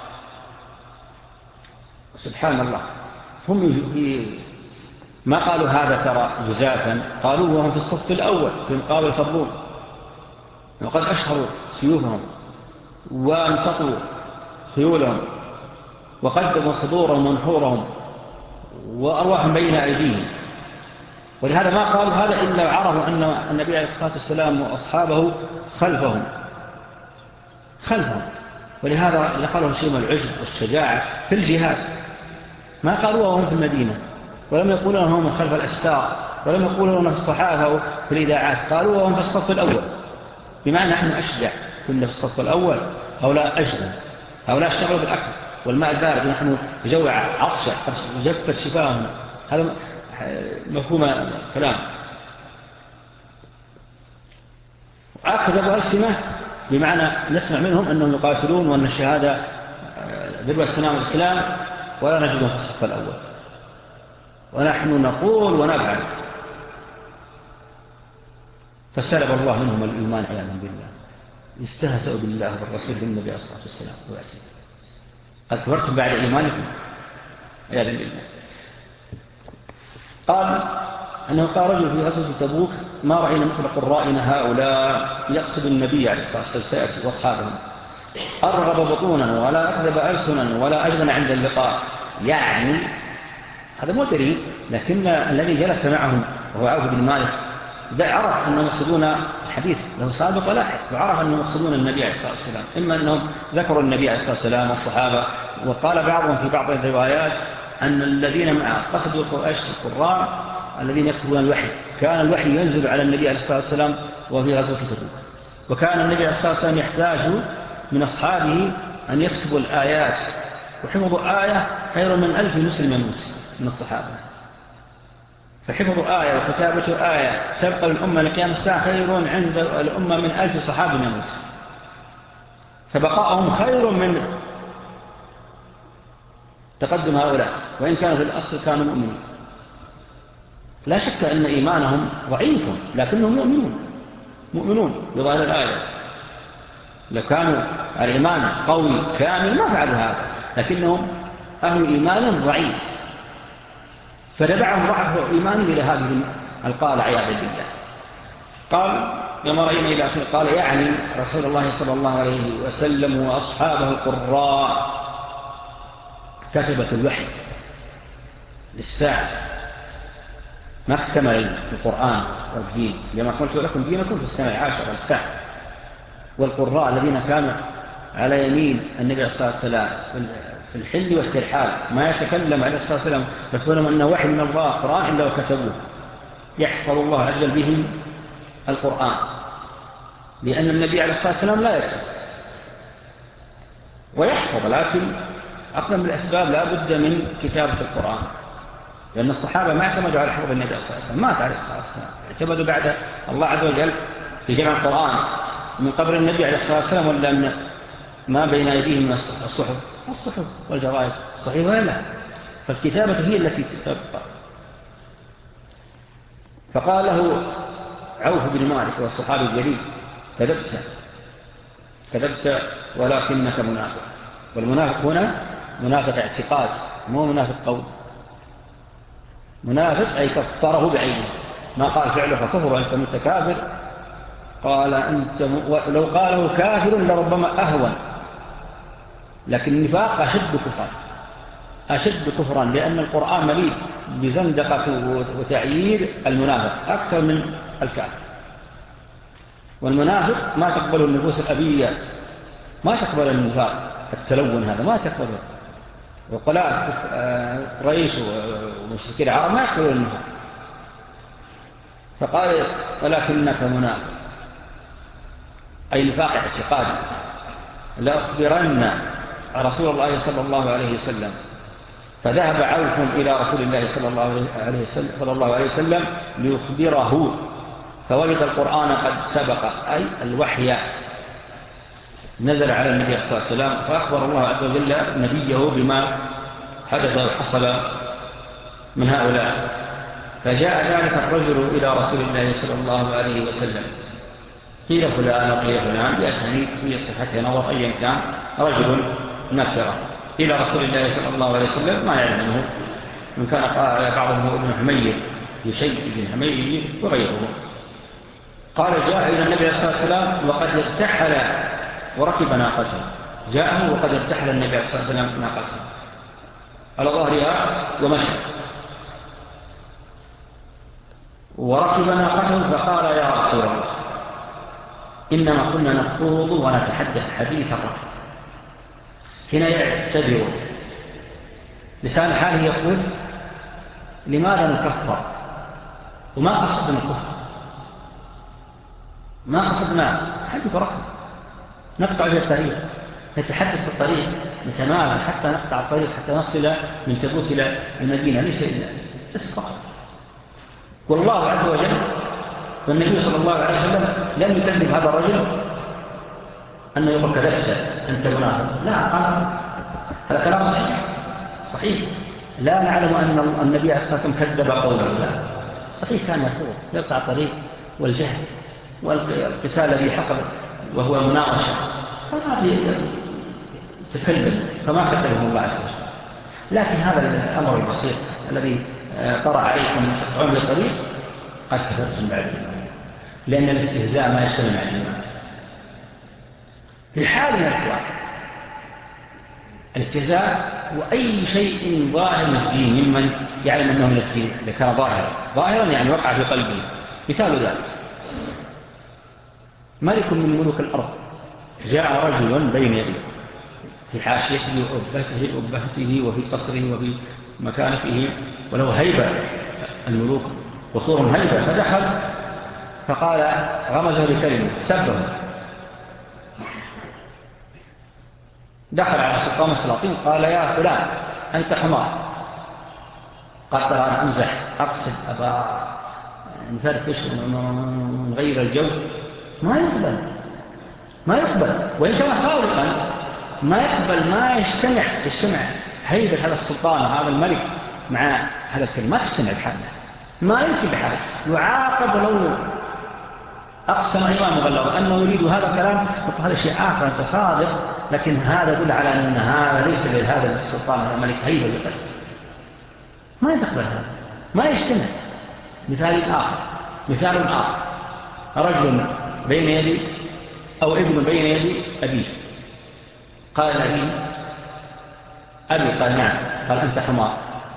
Speaker 1: سبحان الله، هم ما قالوا هذا ترى جزافا، قالوا وهم في الصف الأول في مقابلة الروم، وقد أشهروا سيوفهم وانتقوا خيولهم وقدموا صدورهم ونحورهم وأرواحهم بين أيديهم. ولهذا ما قالوا هذا إلا عرفوا أن النبي عليه الصلاة والسلام وأصحابه خلفهم خلفهم ولهذا نقلهم شيء من العجب والشجاعة في الجهاد. ما قالوا وهم في المدينة، ولم يقولوا هم خلف الأستار، ولم يقولوا لهم في الصحافة في الإذاعات، قالوا وهم في الصف الأول، بمعنى نحن أشجع، كنا في الصف الأول. هؤلاء أجل، هؤلاء اشتغلوا بالأكل والماء البارد، ونحن جوع عطشة جفت شفاهم. هذا مفهوم كلام. أكذب ألسنة بمعنى نسمع منهم أنهم يقاتلون وأن الشهادة ذروة سنام الإسلام، ولا نجدهم في الصف الأول، ونحن نقول ونفعل. فسلب الله منهم الإيمان عياذا بالله، استهزأوا بالله والرسول بالنبي عليه الصلاة والسلام. قد كفرتم بعد إيمانكم عياذا بالله. قال أنه قال رجل في غزوة تبوك: ما رأينا مثل قرائنا هؤلاء، يقصد النبي عليه الصلاة والسلام وأصحابهم، أرغب بطونا ولا أكذب ألسنا ولا أجبن عند اللقاء. يعني هذا مو دليل، لكن الذي جلس معهم وهو عوف بن مالك عرف أنهم يقصدون الحديث له سابق ولاحق، وعرف أنهم يقصدون النبي عليه الصلاة والسلام. إما أنهم ذكروا النبي عليه الصلاة والسلام والصحابة، وقال بعضهم في بعض الروايات أن الذين معه قصدوا القراء الذين يكتبون الوحي. كان الوحي ينزل على النبي عليه الصلاة والسلام وفي غزوة تبوك، وكان النبي عليه الصلاة والسلام يحتاج من أصحابه أن يكتبوا الآيات، وحفظوا آية خير من ألف مسلم يموت من الصحابة. فحفظوا آية وكتابة آية تبقى للأمة لقيام الساعة خير عند الأمة من ألف صحابة يموت. فبقاءهم خير من تقدم هؤلاء، وإن كانوا في الأصل كانوا مؤمنين. لا شك أن إيمانهم ضعيف، لكنهم مؤمنون مؤمنون بظاهر الآية. لو كانوا الإيمان قوي كامل ما فعلوا هذا، لكنهم أهل إيمان ضعيف، فدفعهم ضعف إيمان إلى هذه القالة عياذا بالله. قال: لما رأينا إلى آخره، قال يعني رسول الله صلى الله عليه وسلم وأصحابه القراء كتبة الوحي للساعة، ما اكتمل القرآن والدين. لما قلت لكم دينكم في السنة العاشرة الساعة. والقراء الذين كانوا على يمين النبي صلى الله عليه وسلم في الحل والترحال، ما يتكلم عليه الصلاة والسلام يقولون أنه وحي من الله قرآن إلا وكتبوه، يحفظ الله عز وجل بهم القرآن، لأن النبي عليه الصلاة والسلام لا يكتب ويحفظ، لكن أقدم من الأسباب لا بد من كتابة القرآن، لأن الصحابة ما اعتمدوا على حفظ النبي صلى الله عليه وسلم، مات عليه الصلاة والسلام، اعتمدوا بعد الله عز وجل في جمع القرآن من قبل النبي عليه الصلاة والسلام، ولا من ما بين أيديهم من الصحف الصحف والجرائد صحيح ولا لا؟ فالكتابة هي التي تبقى. فقال له عوف بن مالك والصحابي الجليل: كذبت كذبت ولكنك منافق. والمنافق هنا منافق اعتقاد، مو منافق قول. منافق أي كفره بعينه، ما قال فعله فكفر وأنت متكافر قال أنت لو قاله كافر لربما أهون، لكن النفاق أشد كفرا أشد كفرا لأن القرآن مليء بزندقة وتعيير المنافق أكثر من الكافر. والمنافق ما تقبل النفوس الأبية، ما تقبل النفاق التلون هذا ما تقبله. وقلاء رئيس ومشركين العرب ما يقبلون النفاق، فقال ولكنك منافق أي نفاق اعتقادي. لأخبرن رسول الله صلى الله عليه وسلم. فذهب عوف إلى رسول الله صلى الله عليه وسلم, صلى الله عليه وسلم ليخبره، فوجد القرآن قد سبق أي الوحي نزل على النبي صلى الله عليه وسلم، فأخبر الله عز وجل نبيه بما حدث وحصل من هؤلاء. فجاء ذلك الرجل إلى رسول الله صلى الله عليه وسلم، قيل فلان وقيل فلان بأسانيد في صحته نظر أيا كان، رجل نكرة إلى رسول الله صلى الله عليه وسلم ما يعلمه، من كان بعضهم ابن حمير يشيء ابن حمير وغيره. قال جاء إلى النبي صلى الله عليه وسلم وقد ارتحل وركب ناقته، جاءه وقد ارتحل النبي صلى الله عليه وسلم ناقته على ظهرها ومشى، وركب ناقته فقال يا رسول الله إنما كنا نخوض ونتحدث حديث الركب. هنا يعتذر لسان حاله يقول لماذا نكفر وما قصدنا الكفر، ما قصدنا حديث ركب نقطع في الطريق، نتحدث في الطريق، نتمازح حتى نقطع الطريق حتى نصل من تبوك إلى المدينة، ليس إلا بس فقط. والله عز وجل والنبي صلى الله عليه وسلم لم يكذب هذا الرجل أنه يقول كذبت أنت منافق، لا قال هذا كلام صحيح صحيح. لا نعلم أن النبي عليه الصلاة والسلام كذب قوله، لا صحيح كان يقول يقطع الطريق والجهل والقتال الذي حصل وهو مناقشة فما في تكلم فما كذبه الله عز وجل. لكن هذا الأمر البسيط الذي طرأ عليكم تقطعون بالطريق قد كفرتم بعد الإيمان، لأن الاستهزاء ما يشتغل مع الإيمان في حال من الأحوال. الاستهزاء وأي شيء ظاهر من الدين ممن يعلم أنه من الدين إذا كان ظاهرا ظاهرا يعني وقع في قلبه. مثال ذلك ملك من ملوك الأرض جاء رجل بين يديه في حاشيته وأبهته وأبهته وفي قصره وفي مكانته وله هيبة الملوك وصور هيبة، فدخل فقال غمزه بكلمة سبه، دخل على سلطان السلاطين قال يا فلان أنت حمار. قال ترى أنا أمزح أقصد أبا نفرفش ونغير الجو. ما يقبل ما يقبل وإن كان صادقا ما يقبل، ما يجتمع يجتمع هيبة هذا السلطان هذا الملك مع هذا الكلمة، ما تجتمع بحاله، ما يمكن بحاله. يعاقب لو أقسم إمام مغلظ أنه يريد هذا الكلام، هذا شيء آخر أنت صادق، لكن هذا يدل على أن هذا ليس لهذا السلطان هذا الملك هيبة لقلب، ما يتقبل هذا، ما يجتمع. مثال آخر مثال آخر رجل بين يدي أو ابن بين يدي أبيه، قال أبي أبي قال نعم، قال أنت حمار.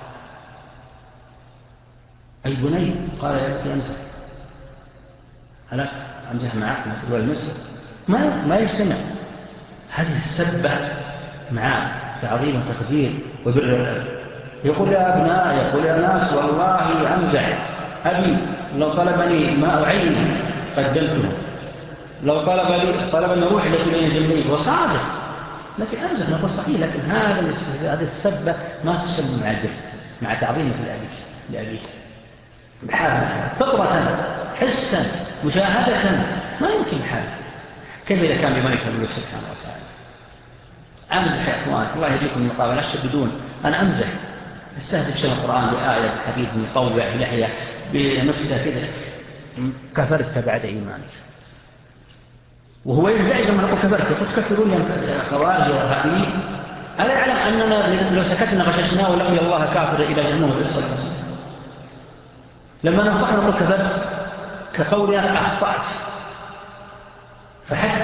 Speaker 1: أي بني قال يا أبي أمسك، ألا أمزح معك نقول المس، ما ما يجتمع. هذه السبة مع تعظيم وتقدير وبر الأب. يقول يا أبناء يقول يا ناس والله أمزح، أبي لو طلبني ماء عيني قدمته، لو طلب لي طلب أن أروح لك بين جنبيه وصادق، لكن أمزح نقول صحيح. لكن هذا هذه السبة ما تسمى مع البر مع تعظيمك لأبيك لأبيك بحالة فطرة حسا مشاهدة ما يمكن بحالة. كيف إذا كان بملك الملوك سبحانه وتعالى؟ أمزح يا أخوان الله يهديكم من المقابلة بدون أنا أمزح استهزئ شيء القرآن بآية بحديث مطوع بلحية بنفسه كذا، كفرت بعد إيمانك. وهو ينزعج لما نقول كفرت يقول تكفرون يا خوارج وهابين، ألا يعلم أننا لو سكتنا غششناه ولقي الله كافر إلى جهنم وبئس المصير. لما نصحنا نقول كفرت كقولنا أخطأت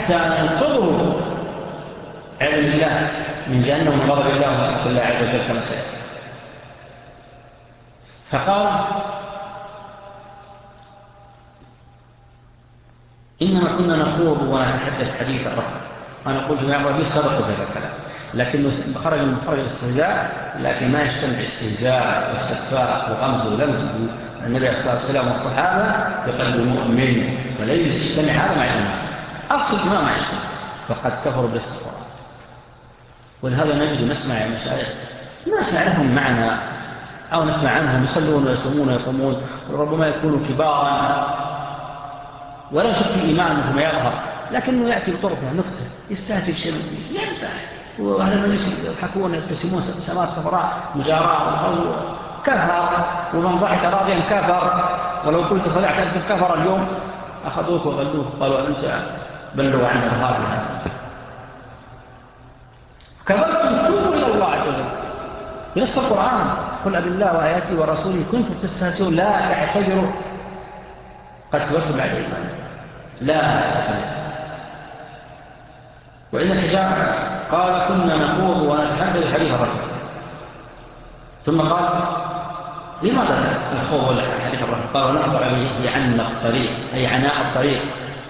Speaker 1: حتى ينقضوا علم الله من جهنم من غضب الله وسخط الله عز وجل كما سيأتي. فقال إنما كنا نخوض ونتحدث حديث الرحمة. أنا قلت يا ربي صدق هذا الكلام، لكنه خرج من خرج الاستهزاء، لكن ما يشتمل الاستهزاء والاستخفاء وغمز ولمز النبي صلى الله عليه وسلم والصحابة بقلب المؤمن، وليس يجتمع هذا مع الإيمان. أصل ما مع يجتمع، فقد كفروا بالاستغفار. ولهذا نجد نسمع يا مشايخ ناس نعرفهم معنا أو نسمع عنهم يصلون ويصومون ويقومون، وربما يكونوا كبارا ولا شك في إيمانهم يظهر، لكنه يأتي بطرقه نكتة يستهزئ بشيء ينفع، وأهل المجلس يضحكون يبتسمون سماء صفراء مجاراة أو كفر، ومن ضحك راضيا كفر، ولو قلت خلعت أنت كفر اليوم أخذوك وغلوك قالوا أنت بلغوا عن إرهابها. كفرتم توبوا إلى الله عز وجل بنص القرآن قل أب الله وآياته ورسوله كنتم تستهزئون لا تعتذروا قد كفرتم بعد إيمان لا تعتذروا. وإن الحجاب قال كنا نخوض ونتحدث حديث الرحمة، ثم قال لماذا نخوض ولا حديث الرحمة؟ قال نخبر به عنا الطريق، أي عناء الطريق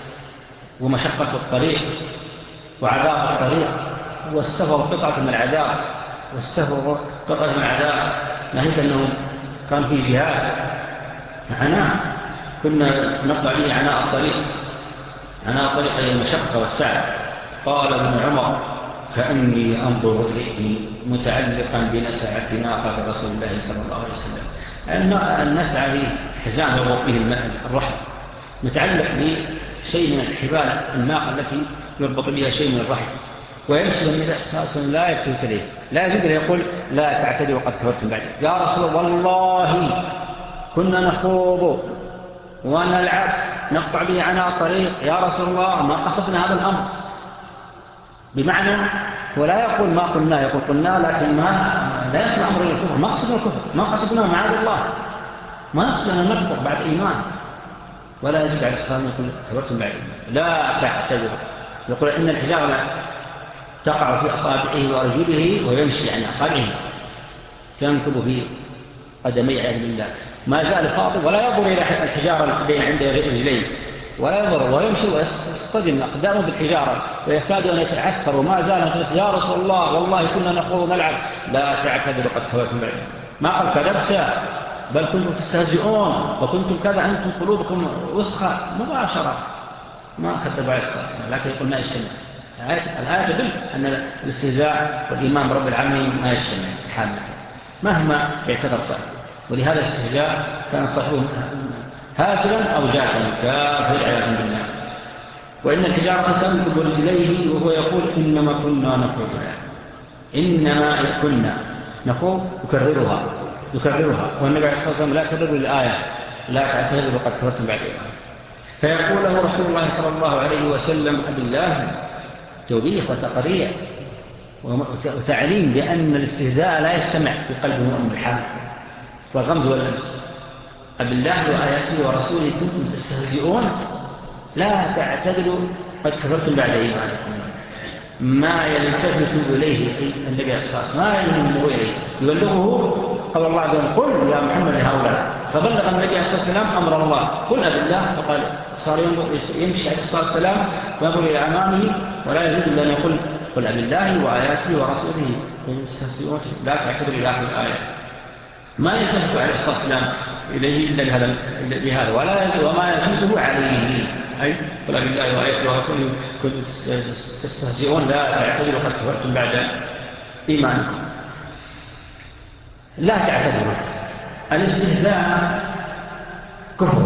Speaker 1: ومشقة الطريق وعذاب الطريق، والسفر قطعة من العذاب، والسفر قطعة من العذاب ناهيك أنه كان في جهاد عناء، كنا نقطع به عناء الطريق، عناء الطريق أي المشقة والتعب. قال ابن عمر كأني أنظر إليه متعلقا بنسعة ناقة رسول الله صلى الله عليه وسلم. النسعة به حزام يربط به الرحل، متعلق بشيء من الحبال الناقة التي يربط بها شيء من الرحل، ويمشي النبي صلى الله عليه وسلم لا يبتوت إليه، لا يزيد يقول لا تعتدي وقد كفرتم بعد. يا رسول الله والله كنا نخوض ونلعب نقطع به عناء الطريق، يا رسول الله ما قصدنا هذا الأمر، بمعنى ولا يقول ما قلنا، يقول قلنا لكن ما لا يسمع أمر الكفر، ما قصدنا الكفر، ما قصدنا معاذ الله، ما نقصدنا نكفر بعد إيمان، ولا يجب على الصلاة يقول كفرتم بعد إيمان لا تعتذروا. يقول إن الحجارة تقع في أصابعه وأرجله ويمشي عن أصابعه تنكب في قدمي عياذ بالله، ما زال خاطب ولا ينظر إلى الحجارة التي بين عنده رجليه ولا ينظر، ويمشي ويصطدم أقدامه بالحجارة ويكاد أن يتعثر، وما زال يا رسول الله والله كنا نخوض ونلعب لا تعتذروا قد كفرتم بعد. ما قال كذبت بل كنتم تستهزئون وكنتم كذا أنتم قلوبكم وسخة مباشرة، ما كذب عليه الصلاة والسلام، لكن يقول ما يجتمع. الآية تدل أن الاستهزاء والإيمان برب العالمين ما يجتمع حالنا مهما اعتذر صاحبه. ولهذا الاستهزاء كان صاحبه هازلا أو جاهلا كافر عياذا بالله. وإن الحجارة تنكب رجليه وهو يقول إنما كنا نخوض، إنما كنا نخوض يكررها يكررها والنبي عليه الصلاة والسلام لا يكرر الآية لا تعتذروا قد كفرتم بعد إيمان. فيقول له رسول الله صلى الله عليه وسلم بالله توبيخ وتقريع وتعليم بأن الاستهزاء لا يستمع في قلب المؤمن الحامل والغمز والأمس. بالله وآياته ورسوله كنتم تستهزئون لا تعتذروا قد كفرتم بعد إيمانكم. ما يلتفت إليه النبي عليه الصلاة والسلام، ما يلتفت إليه يبلغه قال الله عز وجل قل يا محمد هؤلاء، فبلغ النبي عليه الصلاة والسلام أمر الله قل بالله، فقال صار يمشي عليه الصلاة والسلام وينظر إلى أمامه ولا يزيد إلا أن يقول قل بالله وآياته ورسوله يستهزئون لا تعتذروا إلى آخر الآية. ما يلتفت عليه الصلاة والسلام إليه إلا بهذا, بهذا ولا وما يزيده عليه، أي قل بالله وآياته ورسوله كنتم تستهزئون لا تعتذروا قد كفرتم بعد إيمانكم. لا تعتذروا، الاستهزاء كفر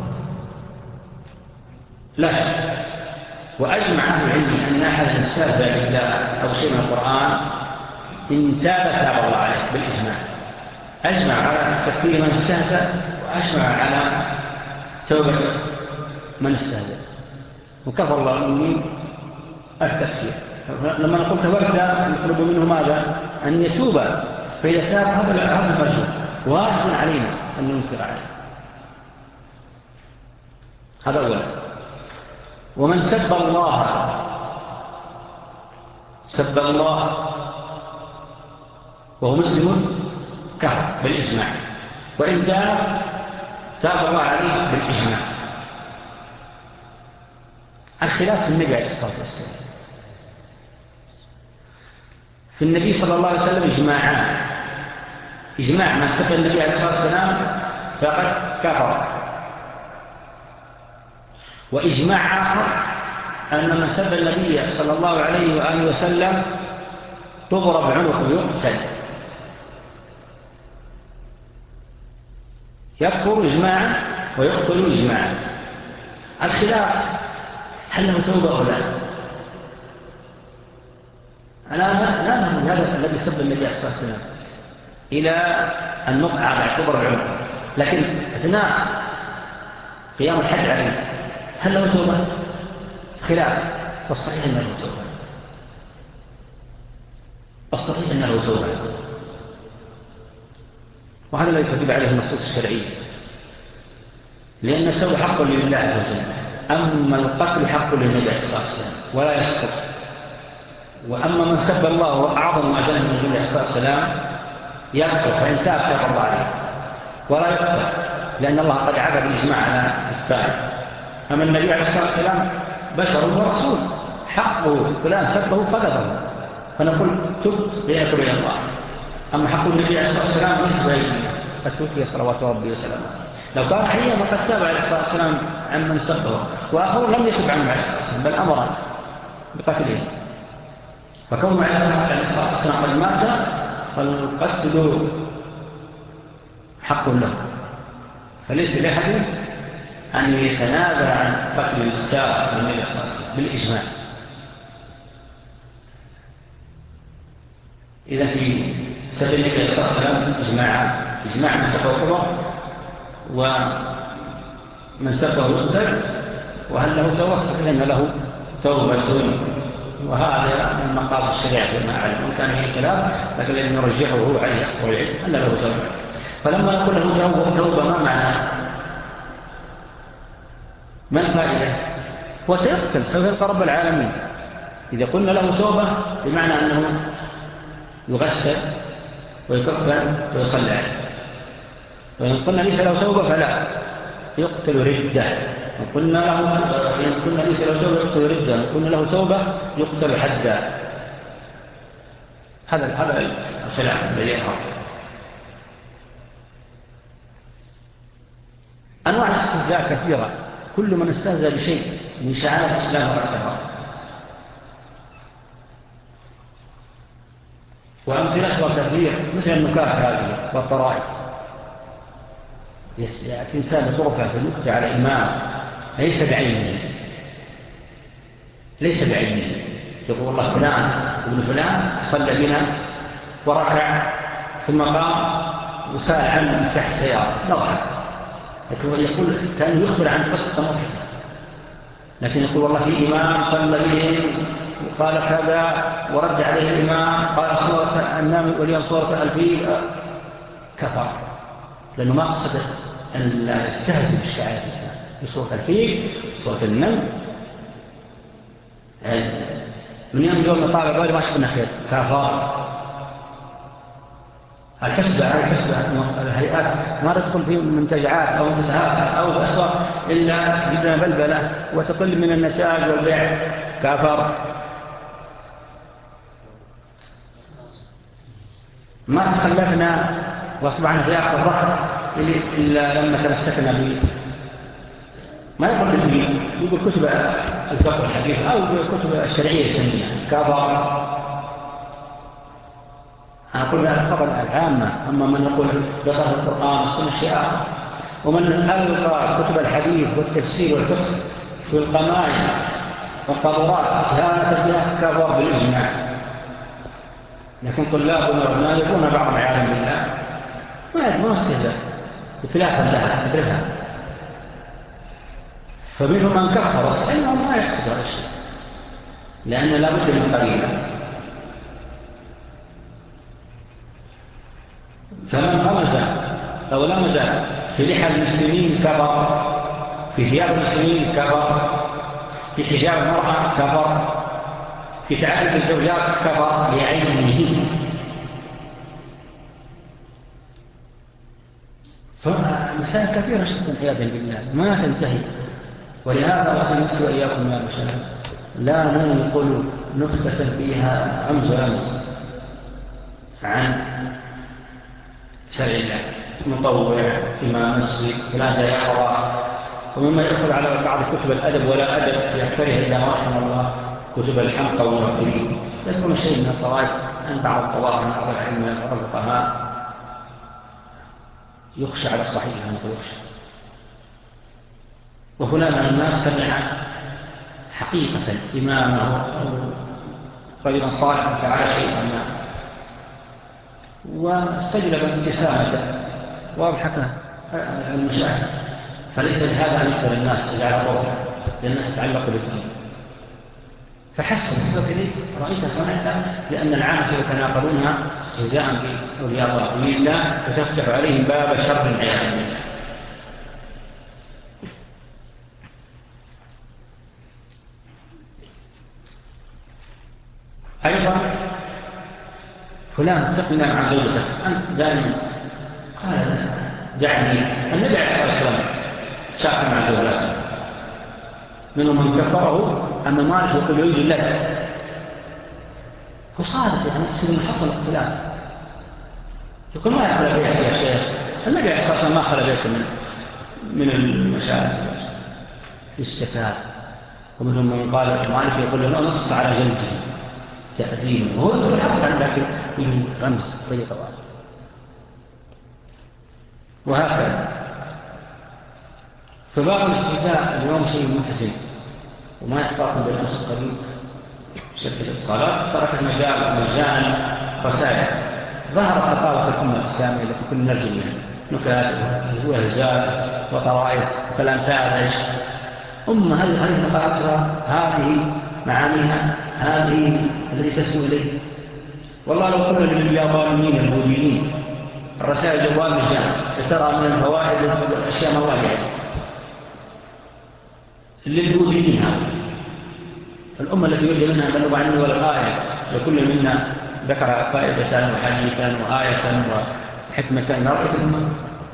Speaker 1: لا شك، وأجمع أهل العلم أن أحد استهزأ بالله أو شيء من القرآن إن تاب تاب الله عليه بالإجماع، أجمع على تكفير من استهزأ وأجمع على توبة من استهزأ، وكفر الله المؤمنين التكفير. لما نقول كفرت نطلب منه ماذا؟ أن يتوب، فإذا تاب هذا المجهول واجب علينا أن ننكر عليه. هذا أولا. ومن سب الله سب الله وهو مسلم كفر بالإجماع، وإن تاب تاب الله عليه بالإجماع. الخلاف في النبي عليه الصلاة والسلام. في النبي صلى الله عليه وسلم إجماعان: إجماع من سب النبي عليه الصلاة والسلام فقد كفر، وإجماع آخر أن من سب النبي صلى الله عليه وآله وسلم تضرب عنقه يقتل. يكفر إجماعا ويقتل إجماعا. الخلاف هل له توبة أو لا؟ أنا لا نقول هذا الذي سب النبي عليه الصلاة والسلام إلى النطع على تضرب عنقه، لكن أثناء قيام الحد عليه هل له توبة؟ خلاف. فالصحيح أنه له توبة، الصحيح أنه له توبة، وهذا لا يتجب عليه النصوص الشرعية، لأن التوبة حق لله عز وجل، أما القتل حق للنبي عليه الصلاة والسلام ولا يسقط. وأما من سب الله أعظم ما جاء من النبي عليه الصلاة والسلام يكفر، فإن تاب تاب الله عليه ولا يقتل، لأن الله قد عاد بالإجماع على التائب. أما النبي عليه الصلاة والسلام بشر ورسول، حقه فلان سبه قذفه فنقول تب ليأتوا إلى الله. أما حق النبي عليه الصلاة والسلام ليس بأيدينا، التوفي صلوات ربي وسلامه. لو كان حيا فقد تاب عليه الصلاة والسلام عن من سبه، وآخر لم يتب عنه عليه الصلاة والسلام بل أمر بقتله. فكون عليه الصلاة والسلام قد مات فالقتل حق له، فليس لأحد أن يتنازل عن قتل السابق من النبي صلى الله عليه وسلم بالإجماع. إذا في سبيل النبي صلى الله عليه وسلم إجماعات: إجماع من سبه القبر، ومن سبه يقتل، وهل له توبة؟ صحيح أن له توبة، وهذا من مقاصد الشريعة فيما أعلم، وإن كان فيه كلام لكن الذي نرجحه هو على يحفظ العلم أن له توبة. فلما نقول له توبة, توبة ما معنى؟ ما الفائدة؟ هو سيقتل، سوف يلقى رب العالمين. إذا قلنا له توبة بمعنى أنه يغسل ويكفن ويصلى عليه، وإن قلنا ليس له توبة فلا، يقتل ردة. وقلنا له إن قلنا ليس له توبة يقتل ردة، وقلنا له توبة يقتل حدا. هذا هذا الخلاف الذي يظهر. أنواع الاستهزاء كثيرة، كل من استهزأ بشيء من شعائر الإسلام وأكثرها. وأمثلتها كثير مثل النكات هذه والطرائف. يأتي إنسان بطرفة في النكتة على إمام ليس بعينه، ليس بعينه، يقول الله فلان ابن فلان صلى بنا وركع ثم قام وسال عنه تحت السيارة نضحك، لكن يقول كان يخبر عن قصة مضحكة، لكن يقول والله في إمام صلى بهم وقال كذا ورد عليه الإمام قال صورة النام وليان صورة الفيل، كفر، لأنه ما قصد أن لا يستهزئ بالشعائر الإسلام بصورة الفيل صورة النمل. من يوم يوم طالب غير ما شفنا خير كفر. الحسبة الحسبة الهيئات ما تدخل في منتجعات أو منتزهات أو أسواق إلا جبنا بلبلة وتقل من النتاج والبيع، كفر. ما تخلفنا واصبحنا في آخر الظهر إلا لما تمسكنا به. ما يقول بالدين، يقول كتب الفقه الحديث أو كتب الشرعية السنية، كفر. أنا أقول لها الخبر العامة. أما من يقول بغير القرآن والسنة الشيعة، ومن ألقى كتب الحديث والتفسير والفقه في القمائم والقبورات كانت بها كفر بالإجماع. لكن طلابنا وابنائنا بعض العالم بالله ما يتمنى استهزاء بخلافا لها مثلها. فمنهم من كفر الصحيح إنهم ما يقصد هذا الشيء، لأن لا بد من قريبا. فمن غمز أو لمز في لحى المسلمين كفر، في ثياب المسلمين كفر، في حجاب المرأة كفر، في تعدد الزوجات كفر لعينه. فمسائل كثيرة جدا عياذا بالله ما تنتهي. ولهذا أوصي نفسي وإياكم يا مشاهد لا ننقل نكتة فيها أمس أمس عن شرع الله مطوع إمام مسجد فلا يقرأ، ومما يدخل على بعض كتب الأدب ولا أدب يحترها إلا ما رحم الله كتب الحمقى والمرتبين. يذكر شيء من الطوائف أن بعض الطوائف من بعض العلم والفقهاء يخشى على الصحيح أن يخشى، وفلان من الناس سمع حقيقة إمامه أو رجلا صالحا فعل شيئا ما واستجلب ابتسامته واضحك المشاهد، فليس هذا أن يخبر الناس إذا على قوله لأنها تتعلق بالدين. فحسن إليك رأيت صنعتها لأن العامة يتناقضونها جزاء بأولياء الله لله وتفتح عليهم باب شر عياذا بالله. أيضا فلان اتقنا مع زوجتك أنت دائما قال دعني. النبي عليه الصلاة والسلام شاك مع زوجاته منهم من كفره أما مالك يقول يعيد الله وصادق يعني تسلم حصل اختلاف يقول ما يخلى بيت يا شيخ. النبي عليه الصلاة والسلام ما خلى بيت من من المشاهد الاستفاد. ومنهم من قال مالك يقول له نص على جلده تأديم وهو يقول حقا لكن من رمز طريقة واحدة وهكذا. فباب الاستهزاء اليوم شيء متزن وما يحتاط بالأمس القريب. شركة الاتصالات تركت مجال مجانا رسائل ظهرت خطابة الأمة الإسلامية التي كنا نرجو منها نكات وهزال وطرائف كلام سائل أمة هذه هذه مخاطرها هذه معانيها هذه الذي تسمو إليه. والله لو قلنا لليابانيين البوذيين الرسائل جوال مجانا ترى من الفوائد والأشياء موالية للبوذيين هذا الأمة التي يرجى منها بلغ عني ولا آية لكل منا ذكر فائدة وحديثا وآية وحكمة ما رأيت الأمة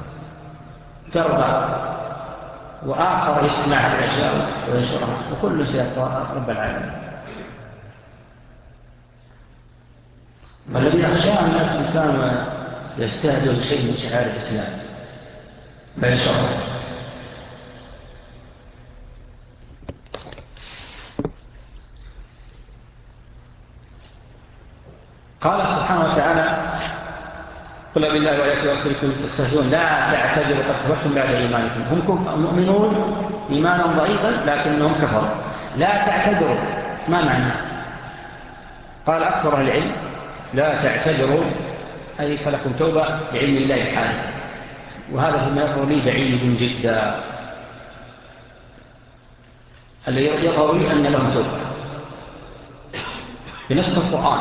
Speaker 1: ترضى وآخر يسمع الأشياء وينشرها وكل سيبقى رب العالمين. والذي يخشى أن الإنسان يستهدر شيء من شعائر الإسلام فينشره. قال سبحانه وتعالى قل بالله وآياته ورسوله تستهزئون لا تعتذروا قد كفرتم بعد إيمانكم. هم مؤمنون إيمانا ضعيفا لكنهم كفروا. لا تعتذروا ما معنى؟ قال أكثر أهل العلم لا تعتذروا أي ليس لكم توبة لعلم الله حاله، وهذا فيما يظهر لي بعيد جدا. اللي يظهر لي أن لهم توبة بنص القرآن،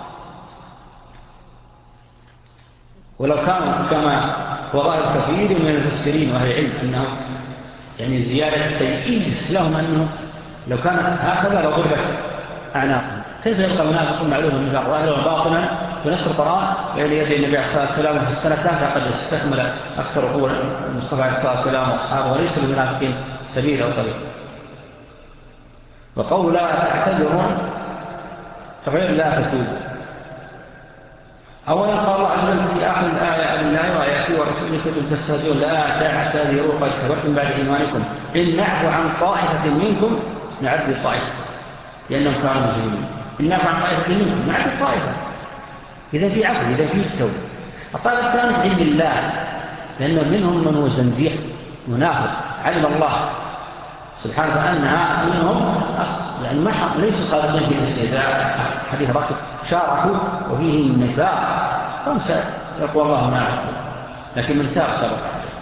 Speaker 1: ولو كانوا كما وظاهر كثير من المفسرين وأهل العلم أنه يعني زيادة تيئيس لهم أنه لو كان هكذا لو ضربت أعناقهم. كيف يبقى المنافق معلوم من ظاهرا وباطنا بنص القرآن بين يدي النبي عليه الصلاة والسلام في السنة الثالثة قد استكمل أكثر قوة المصطفى عليه الصلاة والسلام وأصحابه وليس للمنافقين سبيل أو طريق. وقول لا تعتذرون غير لا تتوبوا. أولا قال الله عز وجل في آخر الآية بالله وآياته ورسوله كنتم تستهزئون لا تعتذروا قد كفرتم بعد إيمانكم إن نعفو عن طائفة منكم نعفو الطائفة لأنهم كانوا مجرمين. إن نعفو عن طائفة منكم نعفو الطائفة إذا في عفو إذا في استوى. الطائفة كانت علم الله لأن منهم من هو زنديق منافق علم الله سبحانه أنها منهم يعني ما ليسوا صادقين في الاستهزاء حديث ركب شاركوا وفيه النفاق خمسة يقوى الله معه لكن من تاب سبق.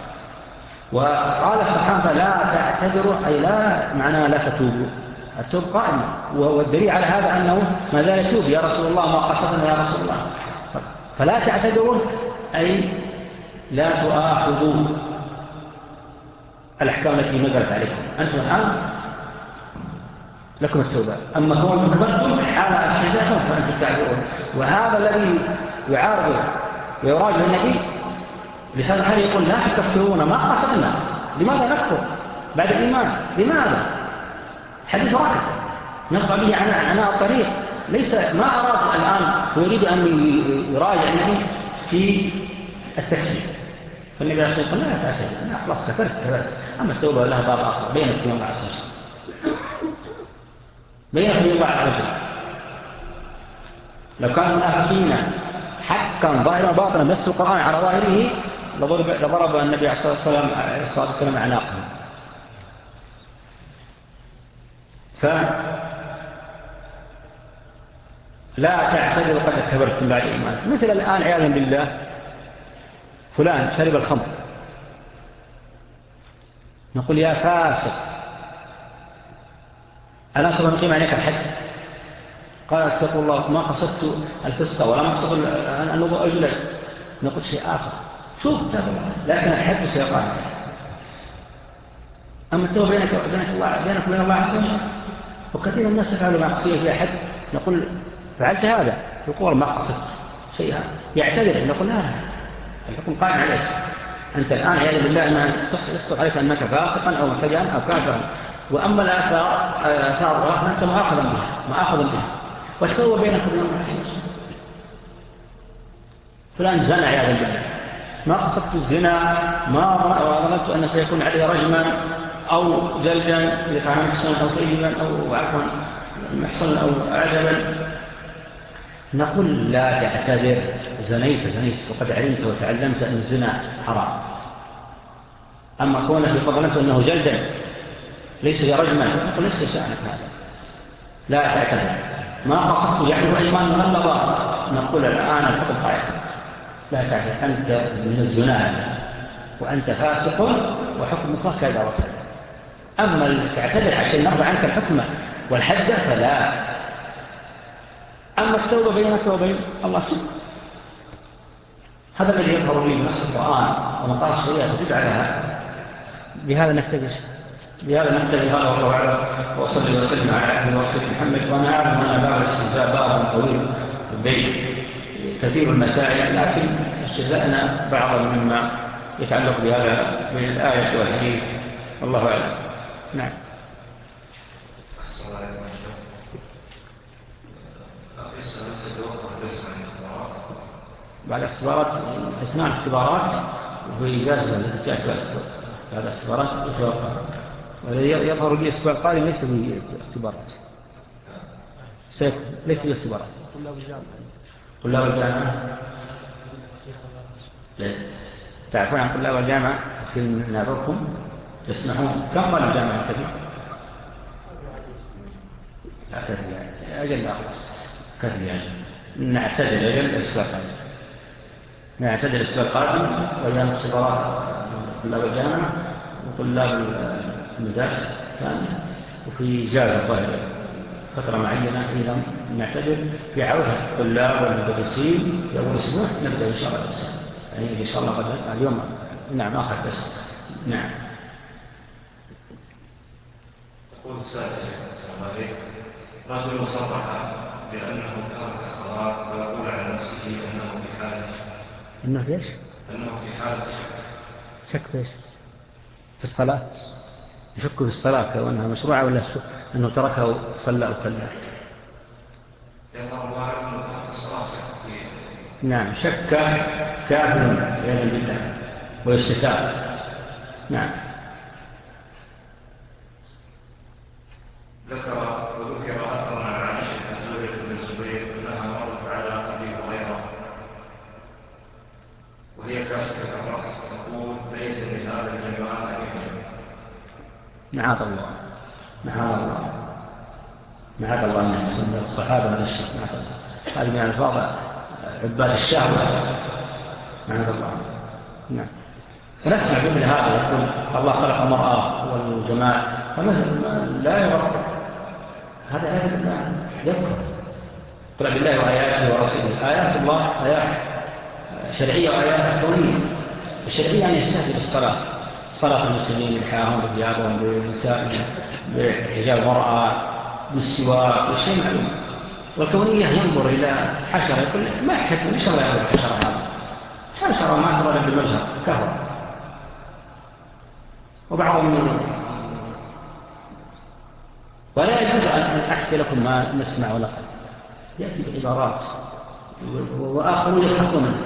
Speaker 1: وقال سبحانه لا تعتذروا أي لا معناها لا تتوبوا. التوب قائم والدليل على هذا أنه ما زال يتوب يا رسول الله ما قصدنا يا رسول الله. فلا تعتذروا أي لا تؤاخذوا الأحكام التي نزلت عليكم. أنتم الآن لكم التوبة. أما كون كبرتم حال استهزاءكم فأنتم تعذرون. وهذا الذي يعارض ويراجع النبي لسان الحال يقول لا تكفرون ما قصدنا، لماذا نكفر بعد الإيمان؟ لماذا؟ حديث راكب نبقى به عناء الطريق، ليس ما أراد الآن ويريد أن يراجع النبي في التكفير. فالنبي عليه الصلاة والسلام لا تأسف، أنا خلاص كفرت كفرت. أما التوبة لها باب آخر بينك وبين الله عز وجل، بينك وبين الله عز وجل. لو كان المنافقين حقا ظاهرا باطنا مسوا القرآن على ظاهره لضرب, لضرب النبي عليه الصلاة والسلام أعناقهم. فلا تعتذروا قد كبرتم بعد إيمان. مثل الآن عياذا بالله فلان شرب الخمر، نقول يا فاسق ألا صبر نقيم عليك الحد؟ قال اتقوا الله ما قصدت الفسق ولا ما قصد أن أجلد. نقول شيء آخر شوف لكن الحد سيقع. أما التوبة بينك وبين الله بينك وبين الله عز وجل. وكثير من الناس يفعلوا معصية في أحد، نقول فعلت هذا يقول ما قصدت شيئا يعتذر، نقول لا الحكم قائم عليك أنت الآن عياذا بالله أن يصدق عليك أنك فاسقا أو مبتدعا أو كافرا. وأما الآثار فأنت مؤاخذا بها مؤاخذا بها. والتوبة بينك وبين الله عز وجل. فلان زنى عياذا بالله ما قصدت الزنا، ما ظننت أن سيكون عليه رجما أو جلدا إذا كان محصنا أو طيبا أو عفوا محصنا أو أعجبا، نقول لا تعتذر زنيت زنيت وقد علمت وتعلمت أن الزنا حرام. أما كونك ظننت أنه جلدا ليس برجما، نقول ليس شأنك هذا لا تعتذر. ما قصدت يعني الإيمان غلظ، نقول الآن الحكم قائم لا تعتذر أنت من الزنا وأنت فاسق وحكمك كذا وكذا. أما تعتذر عشان نرضى عنك الحكمة والحد فلا. أما التوبة بينك وبين الله سبحانه هذا الذي يظهر لي بنص القرآن ومقال الشريعة تدل على هذا. بهذا نكتفي بهذا نكتفي هذا والله أعلم. وأصلي وسلم على عبده ورسوله محمد. وأنا أعلم أن باب الاستهزاء باب طويل بين كثير المسائل، لكن استهزأنا بعضا مما يتعلق بهذا بالآية والحديث والله أعلم. نعم. بعد اختبارات اثنان اختبارات وإجازة التي جاءت بعد اختبارات يتوقع. ويظهر لي الأسبوع القادم ليس به اختبارات، ليس به اختبارات. طلاب الجامعة طلاب الجامعة تعرفون عن طلاب الجامعة في نابركم تسمحون كم طالب الجامعة كثير؟ لا كثير أجل لا أخلص كثير أجل نعتدل أجل الأسبوع القادم نعتدل الأسبوع القادم وأيام اختبارات طلاب الجامعة وطلاب المدارس الثانية وفي إجازة ظاهرة فترة معينة إذا نعتدل في عودة الطلاب والمدرسين في أول أسبوع نبدأ إن شاء الله بس. يعني إن شاء الله قد اليوم نعم آخر بس. نعم.
Speaker 2: يقول السائل السلام عليكم رجل صرح بأنه ترك الصلاة ويقول على نفسه أنه في حالة
Speaker 1: أنه ليش؟
Speaker 2: أنه في حالة
Speaker 1: شك فيش في الصلاة، يشك في الصلاة كونها مشروعة ولا أنه تركها وصلى وكلا. نعم شك كافر عياذا بالله ويستتاب. نعم.
Speaker 2: ذكر وذكر أثر عن عائشة زوجة بن الزبير أنها مرت على أبي هريرة وهي كاشفة الرأس تقول ليس لهذا الجمال أبدا.
Speaker 1: معاذ الله معاذ الله معاذ الله أن يحسن الصحابة من الشيء. معاذ الله هذه من الفاظ عباد الشهوة. معاذ الله. نعم. ونسمع بمثل هذا يقول الله خلق المرأة والجمال فمثل لا يغرق هذا آيات الله يذكر قل بالله وآياته ورسوله. آيات الله آيات شرعية وآيات كونية. الشرعية يعني يستهدف بالصلاة صلاة المسلمين بحياهم بثيابهم بنسائهم بحجاب المرأة بالسواك والشيء معلوم. والكونية ينظر إلى حشرة يقول ما يحكم إيش الله يقول الحشرة هذا حشرة ما ترى بالمجهر كهو. وبعضهم ولا يجوز أن أحكي لكم ما نسمع ولا يأتي بعبارات وآخرون يضحكون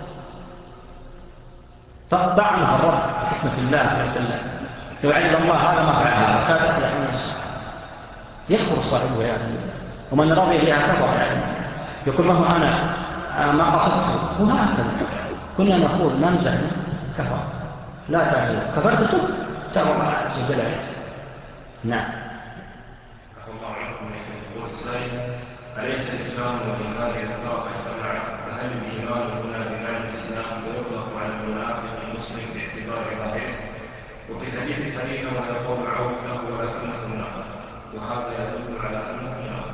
Speaker 1: طعنها الرب بحكمة الله عز وجل. لو علم الله هذا ما فعل هذا كذا يعني يكفر صاحبه يعني. ومن رضي بها كفر يعني يقول ما هو أنا ما قصدته وما هكذا. كنا نقول نمزح كفر لا تعجل كفرت تب تاب الله عز وجل. نعم.
Speaker 2: الله عنكم يقول السائل أليس الإسلام والإيمان إذا فرق اجتمعا فهل الإيمان هنا بمعنى الإسلام ويطلق على المنافق المسلم باعتبار ظاهره؟ وفي حديث خليل وهذا قول عوف له ولكنه منافق وهذا يدل على أنه منافق.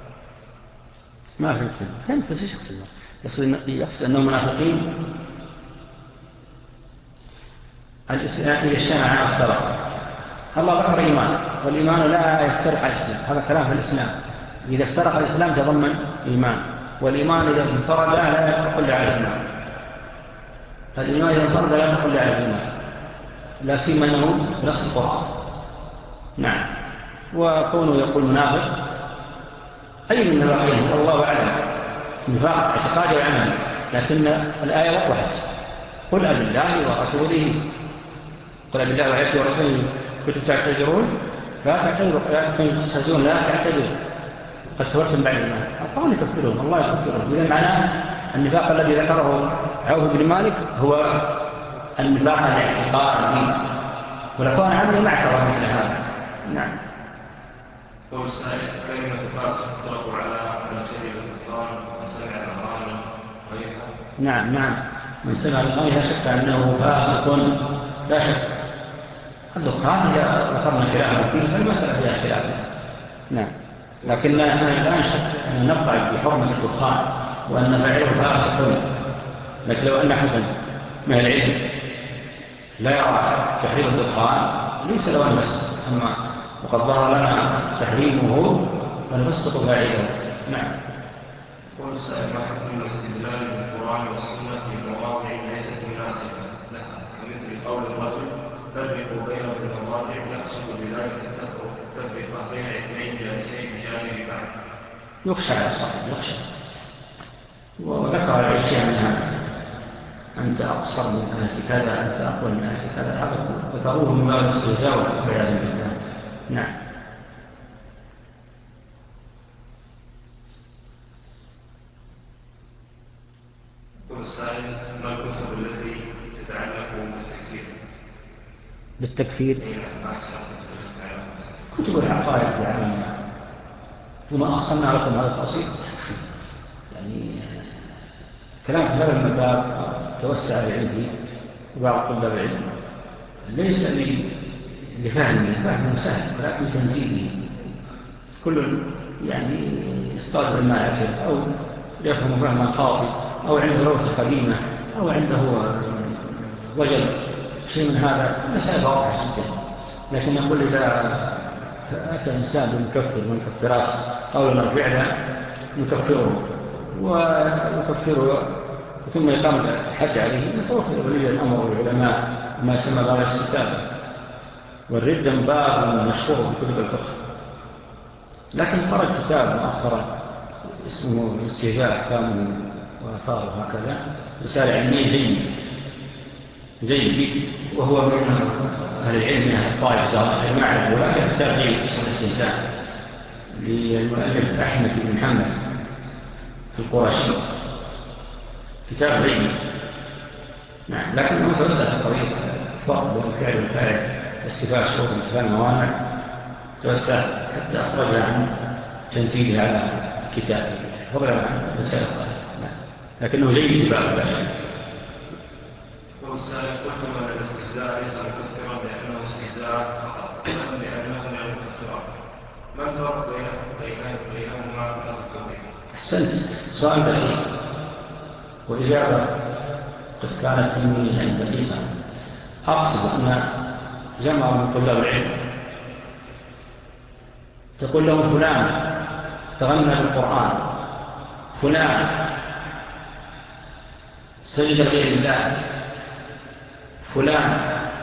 Speaker 1: ما في كلمة فهمت بس ايش يقصد؟ يقصد يقصد أنهم منافقين. الإسلام إذا اجتمع عن افترق الله ذكر إيمان والإيمان لا يفترق على الإسلام. هذا كلام في الإسلام. إذا افترق الإسلام تضمن إيمان والإيمان إذا انفرد لا يفترق إلا على الإيمان. الإيمان إذا انفرد لا يفترق إلا على الإيمان لا سيما أنه نص القرآن. نعم. وكونه يقول منافق أي من النفاقين الله أعلم نفاق اعتقادي وعمل لكن الآية وضحت قل أب الله ورسوله قل أب الله وعيسى ورسوله كنتم تعتذرون لا تعتذروا لا تستهزئون لا تعتذروا قد كفرتم بعد الإيمان. الله يكفرون الله يكفرون. إذا معناه النفاق الذي ذكره عوف بن مالك هو النفاق الاعتقادي ولكون عمله ما اعترف مثل هذا. نعم.
Speaker 2: قول السائل كلمة فاسق تطلق على من شرب الدخان وسمع الأغاني وغيرها.
Speaker 1: نعم نعم من سمع الأغاني لا شك أنه فاسق لا شك. الدخان إذا ذكرنا خلافا فيه فالمسألة فيها خلاف. نعم. لكن احنا الآن شك أن نبقى بحرمة الدخان وأن فعله فاسق. لكن لو أن أحدا من العلم لا يرى تحريم الدخان ليس له المس أما وقد ظهر لنا تحريمه فنفسق فاعله. نعم.
Speaker 2: قل السائل ما حكم الاستدلال بالقرآن والسنة في مواضع ليست مناسبة لها كمثل قول الرجل فرقوا بين المواضع يقصد بذلك التفرقة بين اثنين جالسين بجانب بعض.
Speaker 1: يخشى على الصحيح يخشى. وذكر الأشياء منها أنت أقصر من أهل كذا أنت أقوى من أهل كذا هذا ذكروه من باب الاستهزاء والعياذ بالله. نعم.
Speaker 2: قل السائل ما الكتب التي تتعلق بالتكفير؟
Speaker 1: بالتكفير كتب العقائد يعني وما أصلنا لكم هذا التأصيل يعني كلام في هذا المباب توسع العلم وبعض طلاب العلم ليس لفهمه فهمه سهل ولكن تنزيله كل يعني يصطاد الماء يعرف أو يفهم فهما خاطئ أو عنده روثة قديمة أو عنده وجل شيء من هذا مسألة واضحة جدا. لكن نقول إذا أتى إنسان بمكفر من كفرات قولنا فعلا نكفره ونكفره ثم يقام الحد عليه نتوفر ولي الأمر والعلماء وما يسمى باب الاستتابة والردة باب مشهور في كتب الفقه. لكن خرج كتاب مؤخرا اسمه استهزاء أحكامه وآثاره هكذا رسالة علمية جيد جيد وهو من أهل العلم من أهل الطائف المعرفة ولكن كتاب جيد اسمه الاستهزاء للمؤلف أحمد بن محمد في القرشي كتاب جيد. نعم. لكنه توسع في قضية فرق بين الفعل والفاعل استفاء شروط انتفاء الموانع توسع حتى أخرج عن تنزيله على كتابه فضلا عن رسالة لكنه جيد باب لا شيء.
Speaker 2: والسائل قلتم أن الاستهزاء ليس مكفرا لأنه استهزاء فقط لأنه من المكفرات ما الفرق بينهما في التوحيد؟
Speaker 1: أحسنت سؤال دقيق وإجابة قد كانت مني عند دقيقة. أقصد أن جمع من طلاب العلم تقول لهم فلان تغنى بالقرآن، فلان سجد غير الله، فلان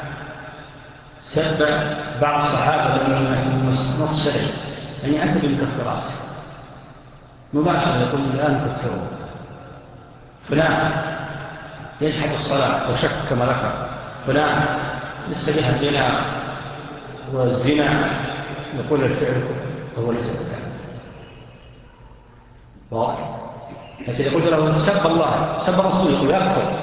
Speaker 1: سب بعض الصحابة من نص شرعي، يعني أنت بالمكفرات مباشرة يقول الآن كفروا. فلان يجحد الصلاة وشك كما ذكر، فلان يستبيح الزنا والزنا يقول الفعل كفر هو ليس كفر. واضح؟ لكن يقول له سب الله سب رسوله يقول يكفر.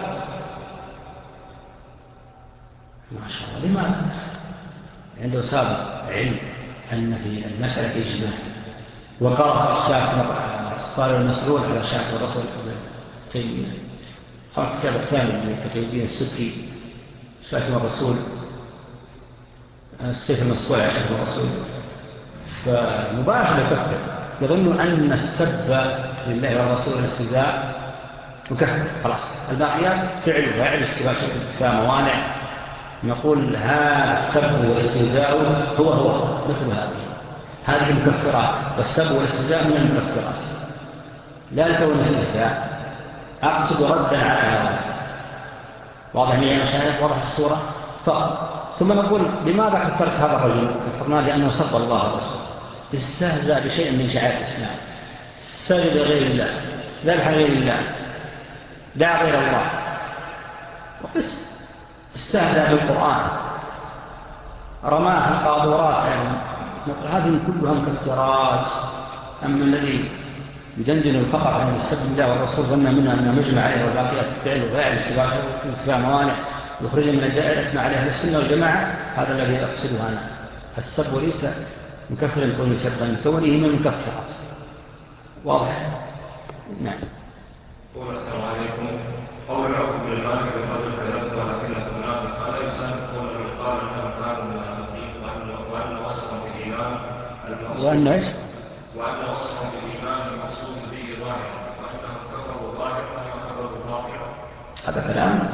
Speaker 1: ما شاء الله. لماذا؟ عنده سابق علم أن في المسألة إجماع، وقرأ الشاف قال المسؤول على شاف الرسول تيمية، قرأ كتاب الثاني لتقي الدين السبكي شاف الرسول، السيف المسؤول على شاف الرسول، فمباشرة يكفر. يظن أن السب لله والرسول والاستهزاء مكفر خلاص، الباقيات فعله فاعل استباع شيء موانع. نقول هذا السب والاستهزاء هو هو مثل هذه هذه المكفرات، والسب والاستهزاء من المكفرات لا لكون استهزاء، أقصد ردا على هذا. واضح لي يا مشايخ؟ واضح الصورة. ثم نقول لماذا كفرت هذا الرجل؟ كفرناه لأنه سب الله والرسول، استهزأ بشيء من شعائر الإسلام، سجد غير الله، ذبح غير الله، دعا غير الله، وقس استهزأ بالقرآن، رماه القاذورات. يعني هذه كلها مكفرات. أما الذي يدندن فقط عن السب الله والرسول ظن منها أنه مجمع عليه والباقيات الفعل وفاعل استباحه واتباع موانع يخرج من الدائرة ما عليها السنة والجماعة، هذا الذي أقصده أنا. السب وليس مكفر الكون سبا كونه من المكفرات. واضح؟ نعم.
Speaker 2: السلام عليكم. قول العقب للمالك بالرجل كذبت ولكنك منافق، ألا يسامح قول من قال أنهم كانوا منافقين وأن وصفهم بالإيمان
Speaker 1: وأن إيش؟
Speaker 2: وأن وصفهم بالإيمان المقصود به ظاهرا، وأنهم كفروا ظاهرا وكفروا باطلا.
Speaker 1: هذا كلام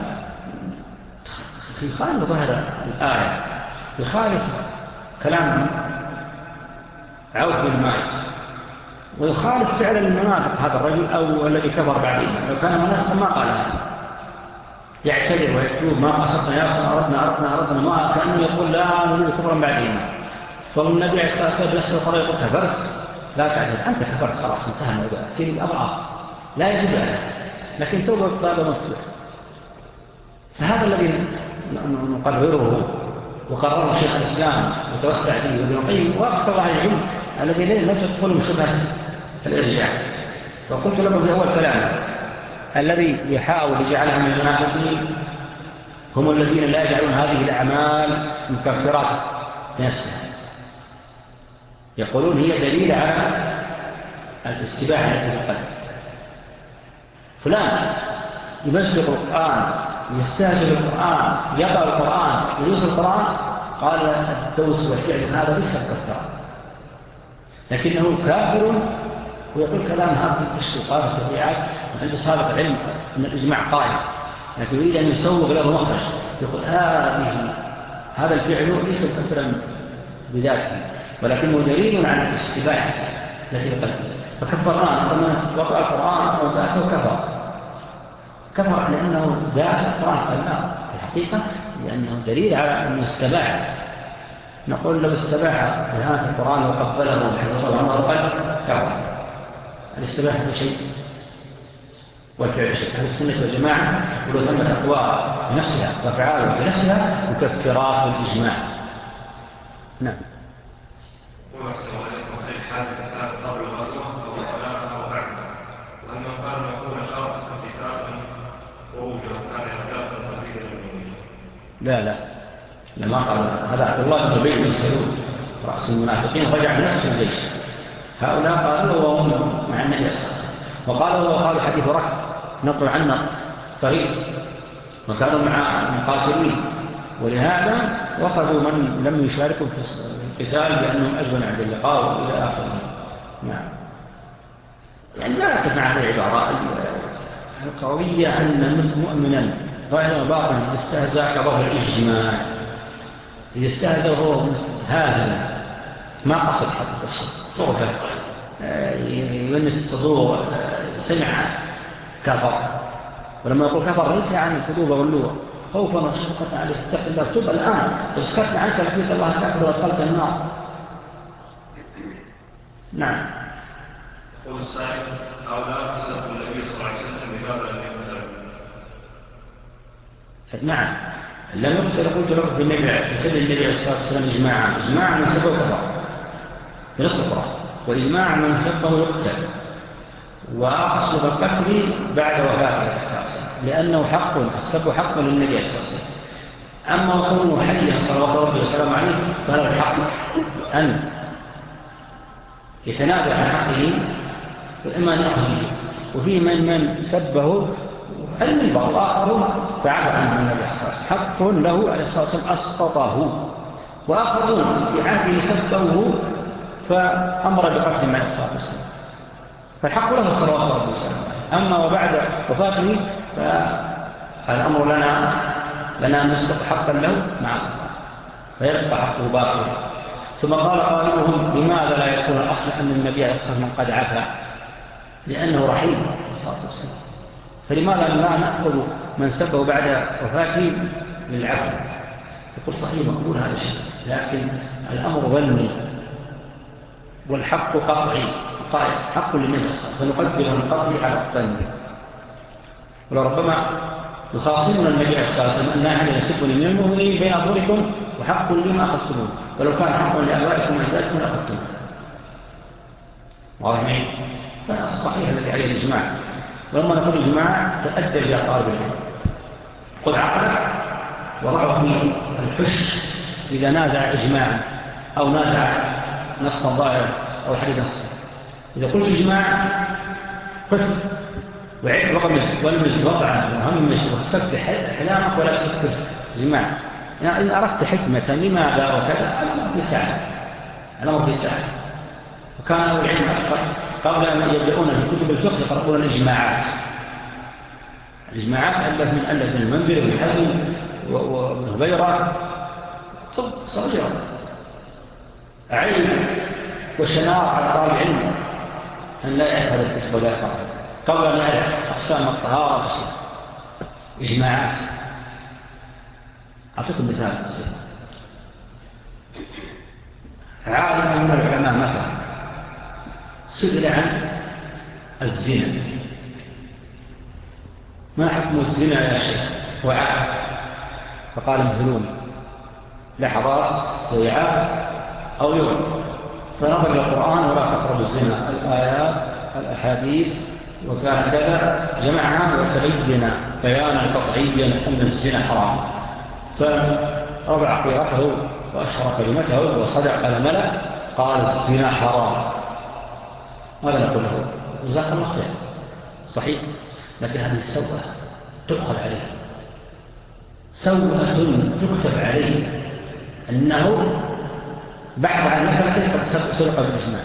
Speaker 1: يخالف ظاهر الآية، يخالف كلام عوف بن مالك، ويخالف فعل المنافق هذا الرجل أو الذي كفر بعدين. لو كان منافقا ما قال هذا، يعتذر ويكتب ما قصدنا يا أصلا أردنا أردنا أردنا ما كأنه يقول لا نريد كفرا بعدين. فالنبي عليه الصلاة والسلام يسأل القرآن يقول كفرت، لا تعتذر أنت كفرت خلاص انتهى الموضوع، في الأضعاف لا يجب عليه، لكن توبة باب مفتوح. فهذا الذي نقرره وقرره شيخ الإسلام وتوسع فيه وابن القيم وأكثر الله العلم الذي لا تدخلهم شبهة الإرجاع. وقلت لكم في أول كلام الذي يحاول يجعلهم من المنافقين هم الذين لا يجعلون هذه الأعمال مكفرات نفسها، يقولون هي دليل على الاستباحة التي في القلب. فلان يمثل القرآن، يستهزئ بالقرآن، يقرأ القرآن، ويوصل القرآن، قال الدوس والفعل هذا ليس مكفرا، لكنه كافر. ويقول كلام هذه التشويقات والتبريعات وعنده سابق علم من الإجماع قائم، لكن يريد أن يسوق له مخرج، يقول هذه هذا الفعل ليس مكفرا بذاته، ولكنه دليل على الاستباحة التي في قلبه. فكفرناه لما وقع القرآن أو داسه كفر كفر لأنه داس القرآن قلناه في الحقيقة، لأنه دليل على أنه استباح. نقول لو استباح بهذا القرآن وقبله وحفظه عنه القلب كفر. الاستباحة شيء والفعل شيء. أهل السنة والجماعة ولو ثمت أقوال بنفسها وأفعال بنفسها مكفرات بالإجماع. نعم.
Speaker 2: السلام عليكم. هل حال الكتاب قبل الغزوة أو صلاة أو بعد؟ وأن من قال يقول شرط الكتاب خروجه كان يرجع القليل المؤمنين.
Speaker 1: لا لا لما قال هذا عبد الله بن جبير بن سلول رأس المنافقين رجع بنفسه الجيش. هؤلاء قالوا وهم مع النبي صلى الله عليه وسلم، وقالوا وقالوا حديث ركب نقل عنا طريق، وكانوا مع المقاتلين، ولهذا وصفوا من لم يشاركوا في القتال بأنهم أجبن عند اللقاء وإلى آخره. نعم. يعني لا يعتف مع هذه العبارة القوية أن مؤمنا ظاهرا وباطنا يستهزأ كظهر الإجماع، يستهزأ وهو هازم ما قصد حق الصدور طرفة يونس الصدور سمع كفر، ولما يقول كفر ليس عن الكذوب واللوة خوفا وشفقة عليه اتق الله تب الآن وسكتنا عنك لقيت الله كفر وادخلت النار. نعم.
Speaker 2: يقول السائل هؤلاء سبب النبي صلى الله عليه وسلم بماذا لم يقتل؟
Speaker 1: نعم لم يقتل. قلت لكم في النبي بسبب النبي عليه الصلاة والسلام إجماعا إجماعا من سبب كفر بنص القرآن، وإجماعا من سبه يقتل، وأصل القتل بعد وفاته لأنه حق السب حق للنبي عليه الصلاة والسلام. أما كونه حيا صلوات ربي وسلام عليه فله الحق أن يتنازع عن حقه وإما أن يأخذ به، وفيه من من سبه المنبر وآخر فعفى عنه النبي عليه الصلاة والسلام حق له عليه الصلاة والسلام أسقطه، وآخرون في عهده سبه فأمر بقتل النبي عليه الصلاة والسلام، فالحق له صلوات ربي وسلم. أما وبعد وفاته فالأمر لنا لنا أن نسقط حقا له مع فيبقى حقه باقي. ثم قال قائلهم لماذا لا يكون الأصل أن النبي عليه الصلاة والسلام قد عفا؟ لأنه رحيم عليه الصلاة والسلام، فلماذا لا نأخذ من سبه بعد وفاته للعفو؟ يقول صحيح مقبول هذا الشيء، لكن الأمر ظني والحق قطعي قائل حق للنبي صلى الله عليه وسلم، فنقدر القطعي على الظن. ولربما يخاصمنا النبي عليه الصلاة والسلام أن أحد يسبني من المؤمنين بين أظهركم وحق لما أخذتمون، ولو كان حقا لأبائكم وإجدادكم لأخذتمون. واضحين؟ فالصحيح الذي عليه الإجماع، ولما نقول الإجماع تأدى إلى طالب العلم قل عقلك وضعه في الحش إذا نازع إجماعا أو نازع نصا ظاهرا أو حديث نصا. إذا قلت إجماع قلت وعيد وقمز والمز وضعا وهمش وسكت حلامك ولا سكت إجماع. يعني إن أردت حكمة لماذا وكذا الأمر بسعة الأمر بسعة. وكان أهل العلم أكثر قبل أن يبدأون في كتب الفقه يقرؤون الإجماعات. الإجماعات ألف من ألف من المنذر ومن حزم وابن هبيرة طب صغيرة عين وشنار على طالب العلم أن لا يحفظ الكتب ولا يقرأ قبل أن يعرف أقسام الطهارة والصلاة. إجماعات. أعطيكم مثال عالم من العلماء مثلا سئل عن الزنا ما حكم الزنا يا شيخ وعاء، فقال مثلون لحظات ويعاء أو يوم، فنظر إلى القرآن ولا تقرب الزنا الآيات الأحاديث وكان كذا جمعها وتبين بيانا قطعيا أن الزنا حرام، فرفع قيرته وأشهر كلمته وصدع على ملأ قال الزنا حرام. ماذا نقول له؟ جزاك الله خير صحيح، لكن هذه السوءة تؤخذ عليه سوءة تكتب عليه أنه بحث عن مسألة قد سرق بالإجماع.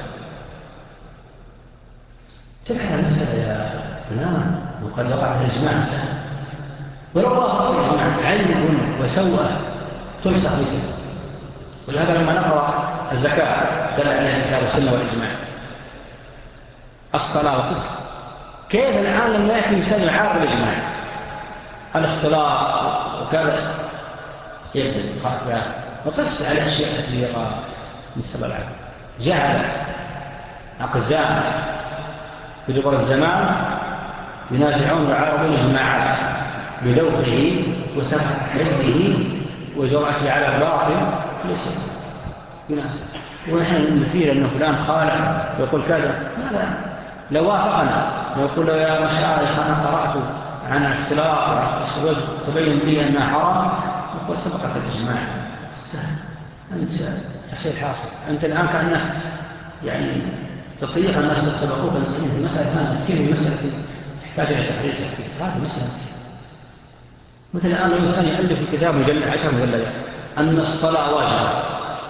Speaker 1: تبحث عن مسألة يا فلان وقد وقع الإجماع ولو وقع الإجماع علم وسوءة تلصق به. ولهذا لما نقرأ الزكاة دل عليها الكتاب والسنة والإجماع الصلاة والقصة، كيف الآن لما يأتي مثال يعارض الإجماع الاختلاط وكذا يبدأ وقص على الأشياء كثيرة من سبب العالم جهل أقزام في دبر الزمان ينازعون ويعارضون الجماعات بدوره وسمع حده وجرأته على الباطل ليس ينازع. ونحن نثير أنه فلان خالع ويقول كذا ماذا لو وافقنا ويقول له يا مشايخ أنا قرأت عن الاختلاط والتزوج تبين لي أنها حرام يقول سبقت الإجماع. أنت تحصيل حاصل أنت الآن كأنك يعني تطيح الناس تسبقوك في المسألة ثانية كثير من مسألة تحتاج إلى تحرير تحقيق. هذه مسألة مثل الآن لو إنسان يألف في كتاب مجلد عشر مجلدات أن الصلاة واجبة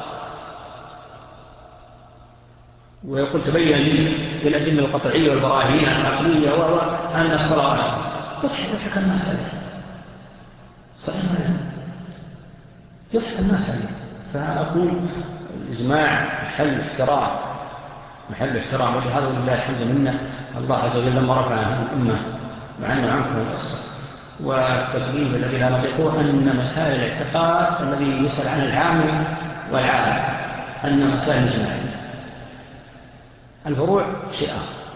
Speaker 1: ويقول تبين لي بالأدلة القطعية والبراهين العقلية وأن الصلاة واجبة يضحك الناس عليه صحيح يضحك الناس عليه. فأقول الإجماع محل احترام محل احترام ولهذا ولله الحمد منا الله عز وجل لما رفع عن الأمة وعنا عنكم الأصل والتكليف الذي لا نطيقه أن مسائل الاعتقاد الذي يسأل عنه العام والعالم أن مسائل مجمعين. الفروع شيء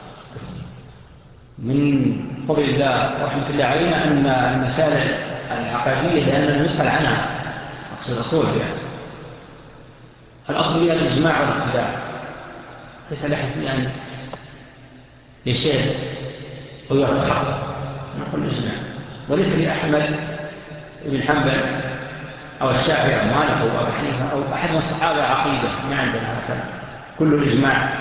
Speaker 1: من فضل الله ورحمة الله علينا أن المسائل العقادية لأننا نسأل عنها أقصد الأصول يعني الأصل هي الإجماع والاتباع ليس لحد يعني يشير ويرفع نقول الإجماع وليس لأحمد بن حنبل أو الشافعي أو مالك أو أبو حنيفة أو أحد من الصحابة عقيدة ما عندنا هكذا كل الإجماع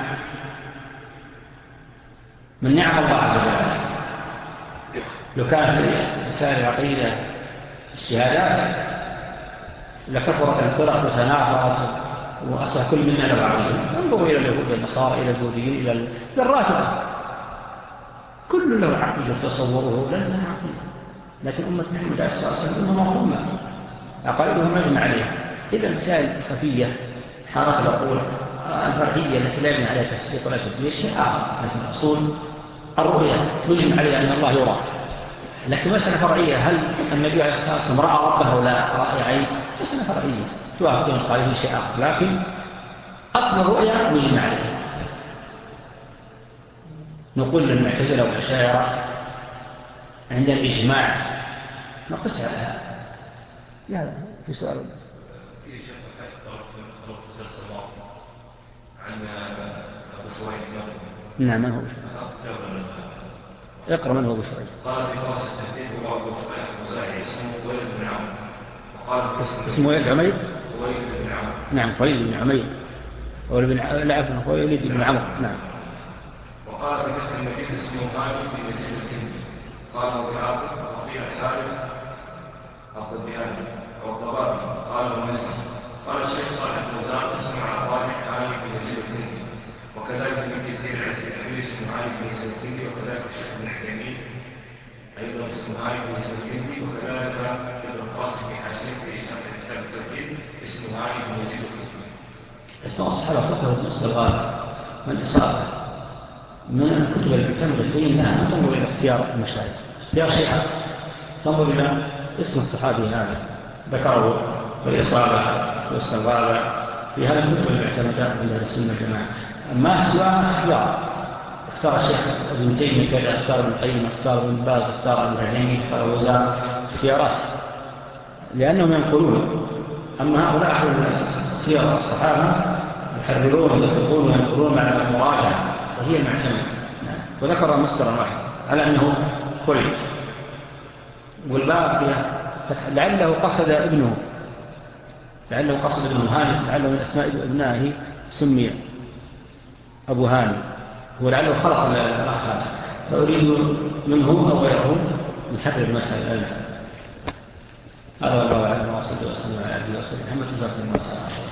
Speaker 1: من نعم الله عز وجل. لو كان في مسائل العقيدة الشهادات لكفرت الفرق وتنافرت وأصبح كل منا لبعضهم. انظروا إلى اليهود والنصارى إلى اليهوديين إلى الرافضة كل له عقيدة تصوره لنا عقيدة لكن أمة محمد عليه الصلاة والسلام أمة مرحومة عقائدهم مجمع عليها. إذا المسائل الخفية حارة العقول الفرعية التي لا يبني عليها تصديق ولا تدبير شيء آخر لكن الأصول الرؤية مجمع عليها أن الله يرى. لكن مسألة فرعية هل النبي عليه الصلاة والسلام رأى ربه ولا رأى عين مسألة فرعية توافقون القائلين شيء آخر لكن أصل الرؤية مجمع عليها. نقول للمعتزلة والأشاعرة عند الإجماع نقص على هذا. لا في سؤال
Speaker 2: في شيء طرف السماء عن أبو شوية
Speaker 1: نعم من هو اقرأ من هو أبو شوية.
Speaker 2: قال في فرص التهديد هو أبو شوية المزاعي اسمه وليد بن عمرو وقال
Speaker 1: اسمه وليد عمير
Speaker 2: وليد بن عمرو
Speaker 1: نعم وليد بن عمير وليد بن عمرو وليد بن عمرو نعم.
Speaker 2: وقال في مثل المدينة اسمه غالي بن يزيد الكندي قال أبو جعفر وقيل ثالث الضبيان أو الضبابي قال المسلم قال الشيخ صالح الفوزان اسمه عطاري علي بن يزيد الكندي وكذلك ابن كثير عزيز الأمير اسمه علي بن يزيد الكندي وكذلك الشيخ بن عثيمين أيضا اسمه علي بن يزيد الكندي وكذلك ابن القاسم بن حاشم في شرح كتاب التوحيد اسمه علي بن يزيد الكندي.
Speaker 1: اسمه الصحابة فقه المستغرب من إصابة من الكتب المعتمدة فيه أنها ما تنظر إلى اختيار المشايخ اختيار شيئا تنظر إلى اسم الصحابي هذا ذكره والإصابة والاستغراب في هذه الكتب المعتمدة عند السنة والجماعة. ما سوى اختيار اختار الشيخ ابن تيمية كذا اختار ابن القيم اختار ابن باز اختار ابن العثيمين اختار وزار اختيارات لأنهم ينقلون. أما هؤلاء أهل السير الصحابة يحررون ويدققون وينقلون مع المراجعة وهي المعتمدة. وذكر مصدرا واحد على أنه كويس والباقية لعله قصد ابنه لعله قصد ابنه هاني لعله من أسماء ابنائه سمي أبو هاني ولعله خلق الأخ هذا فأريد منه أو غيره يحرر المسألة. هذا الله أعلم وصلى الله وسلم على عبده ورسوله محمد صلى الله عليه وسلم.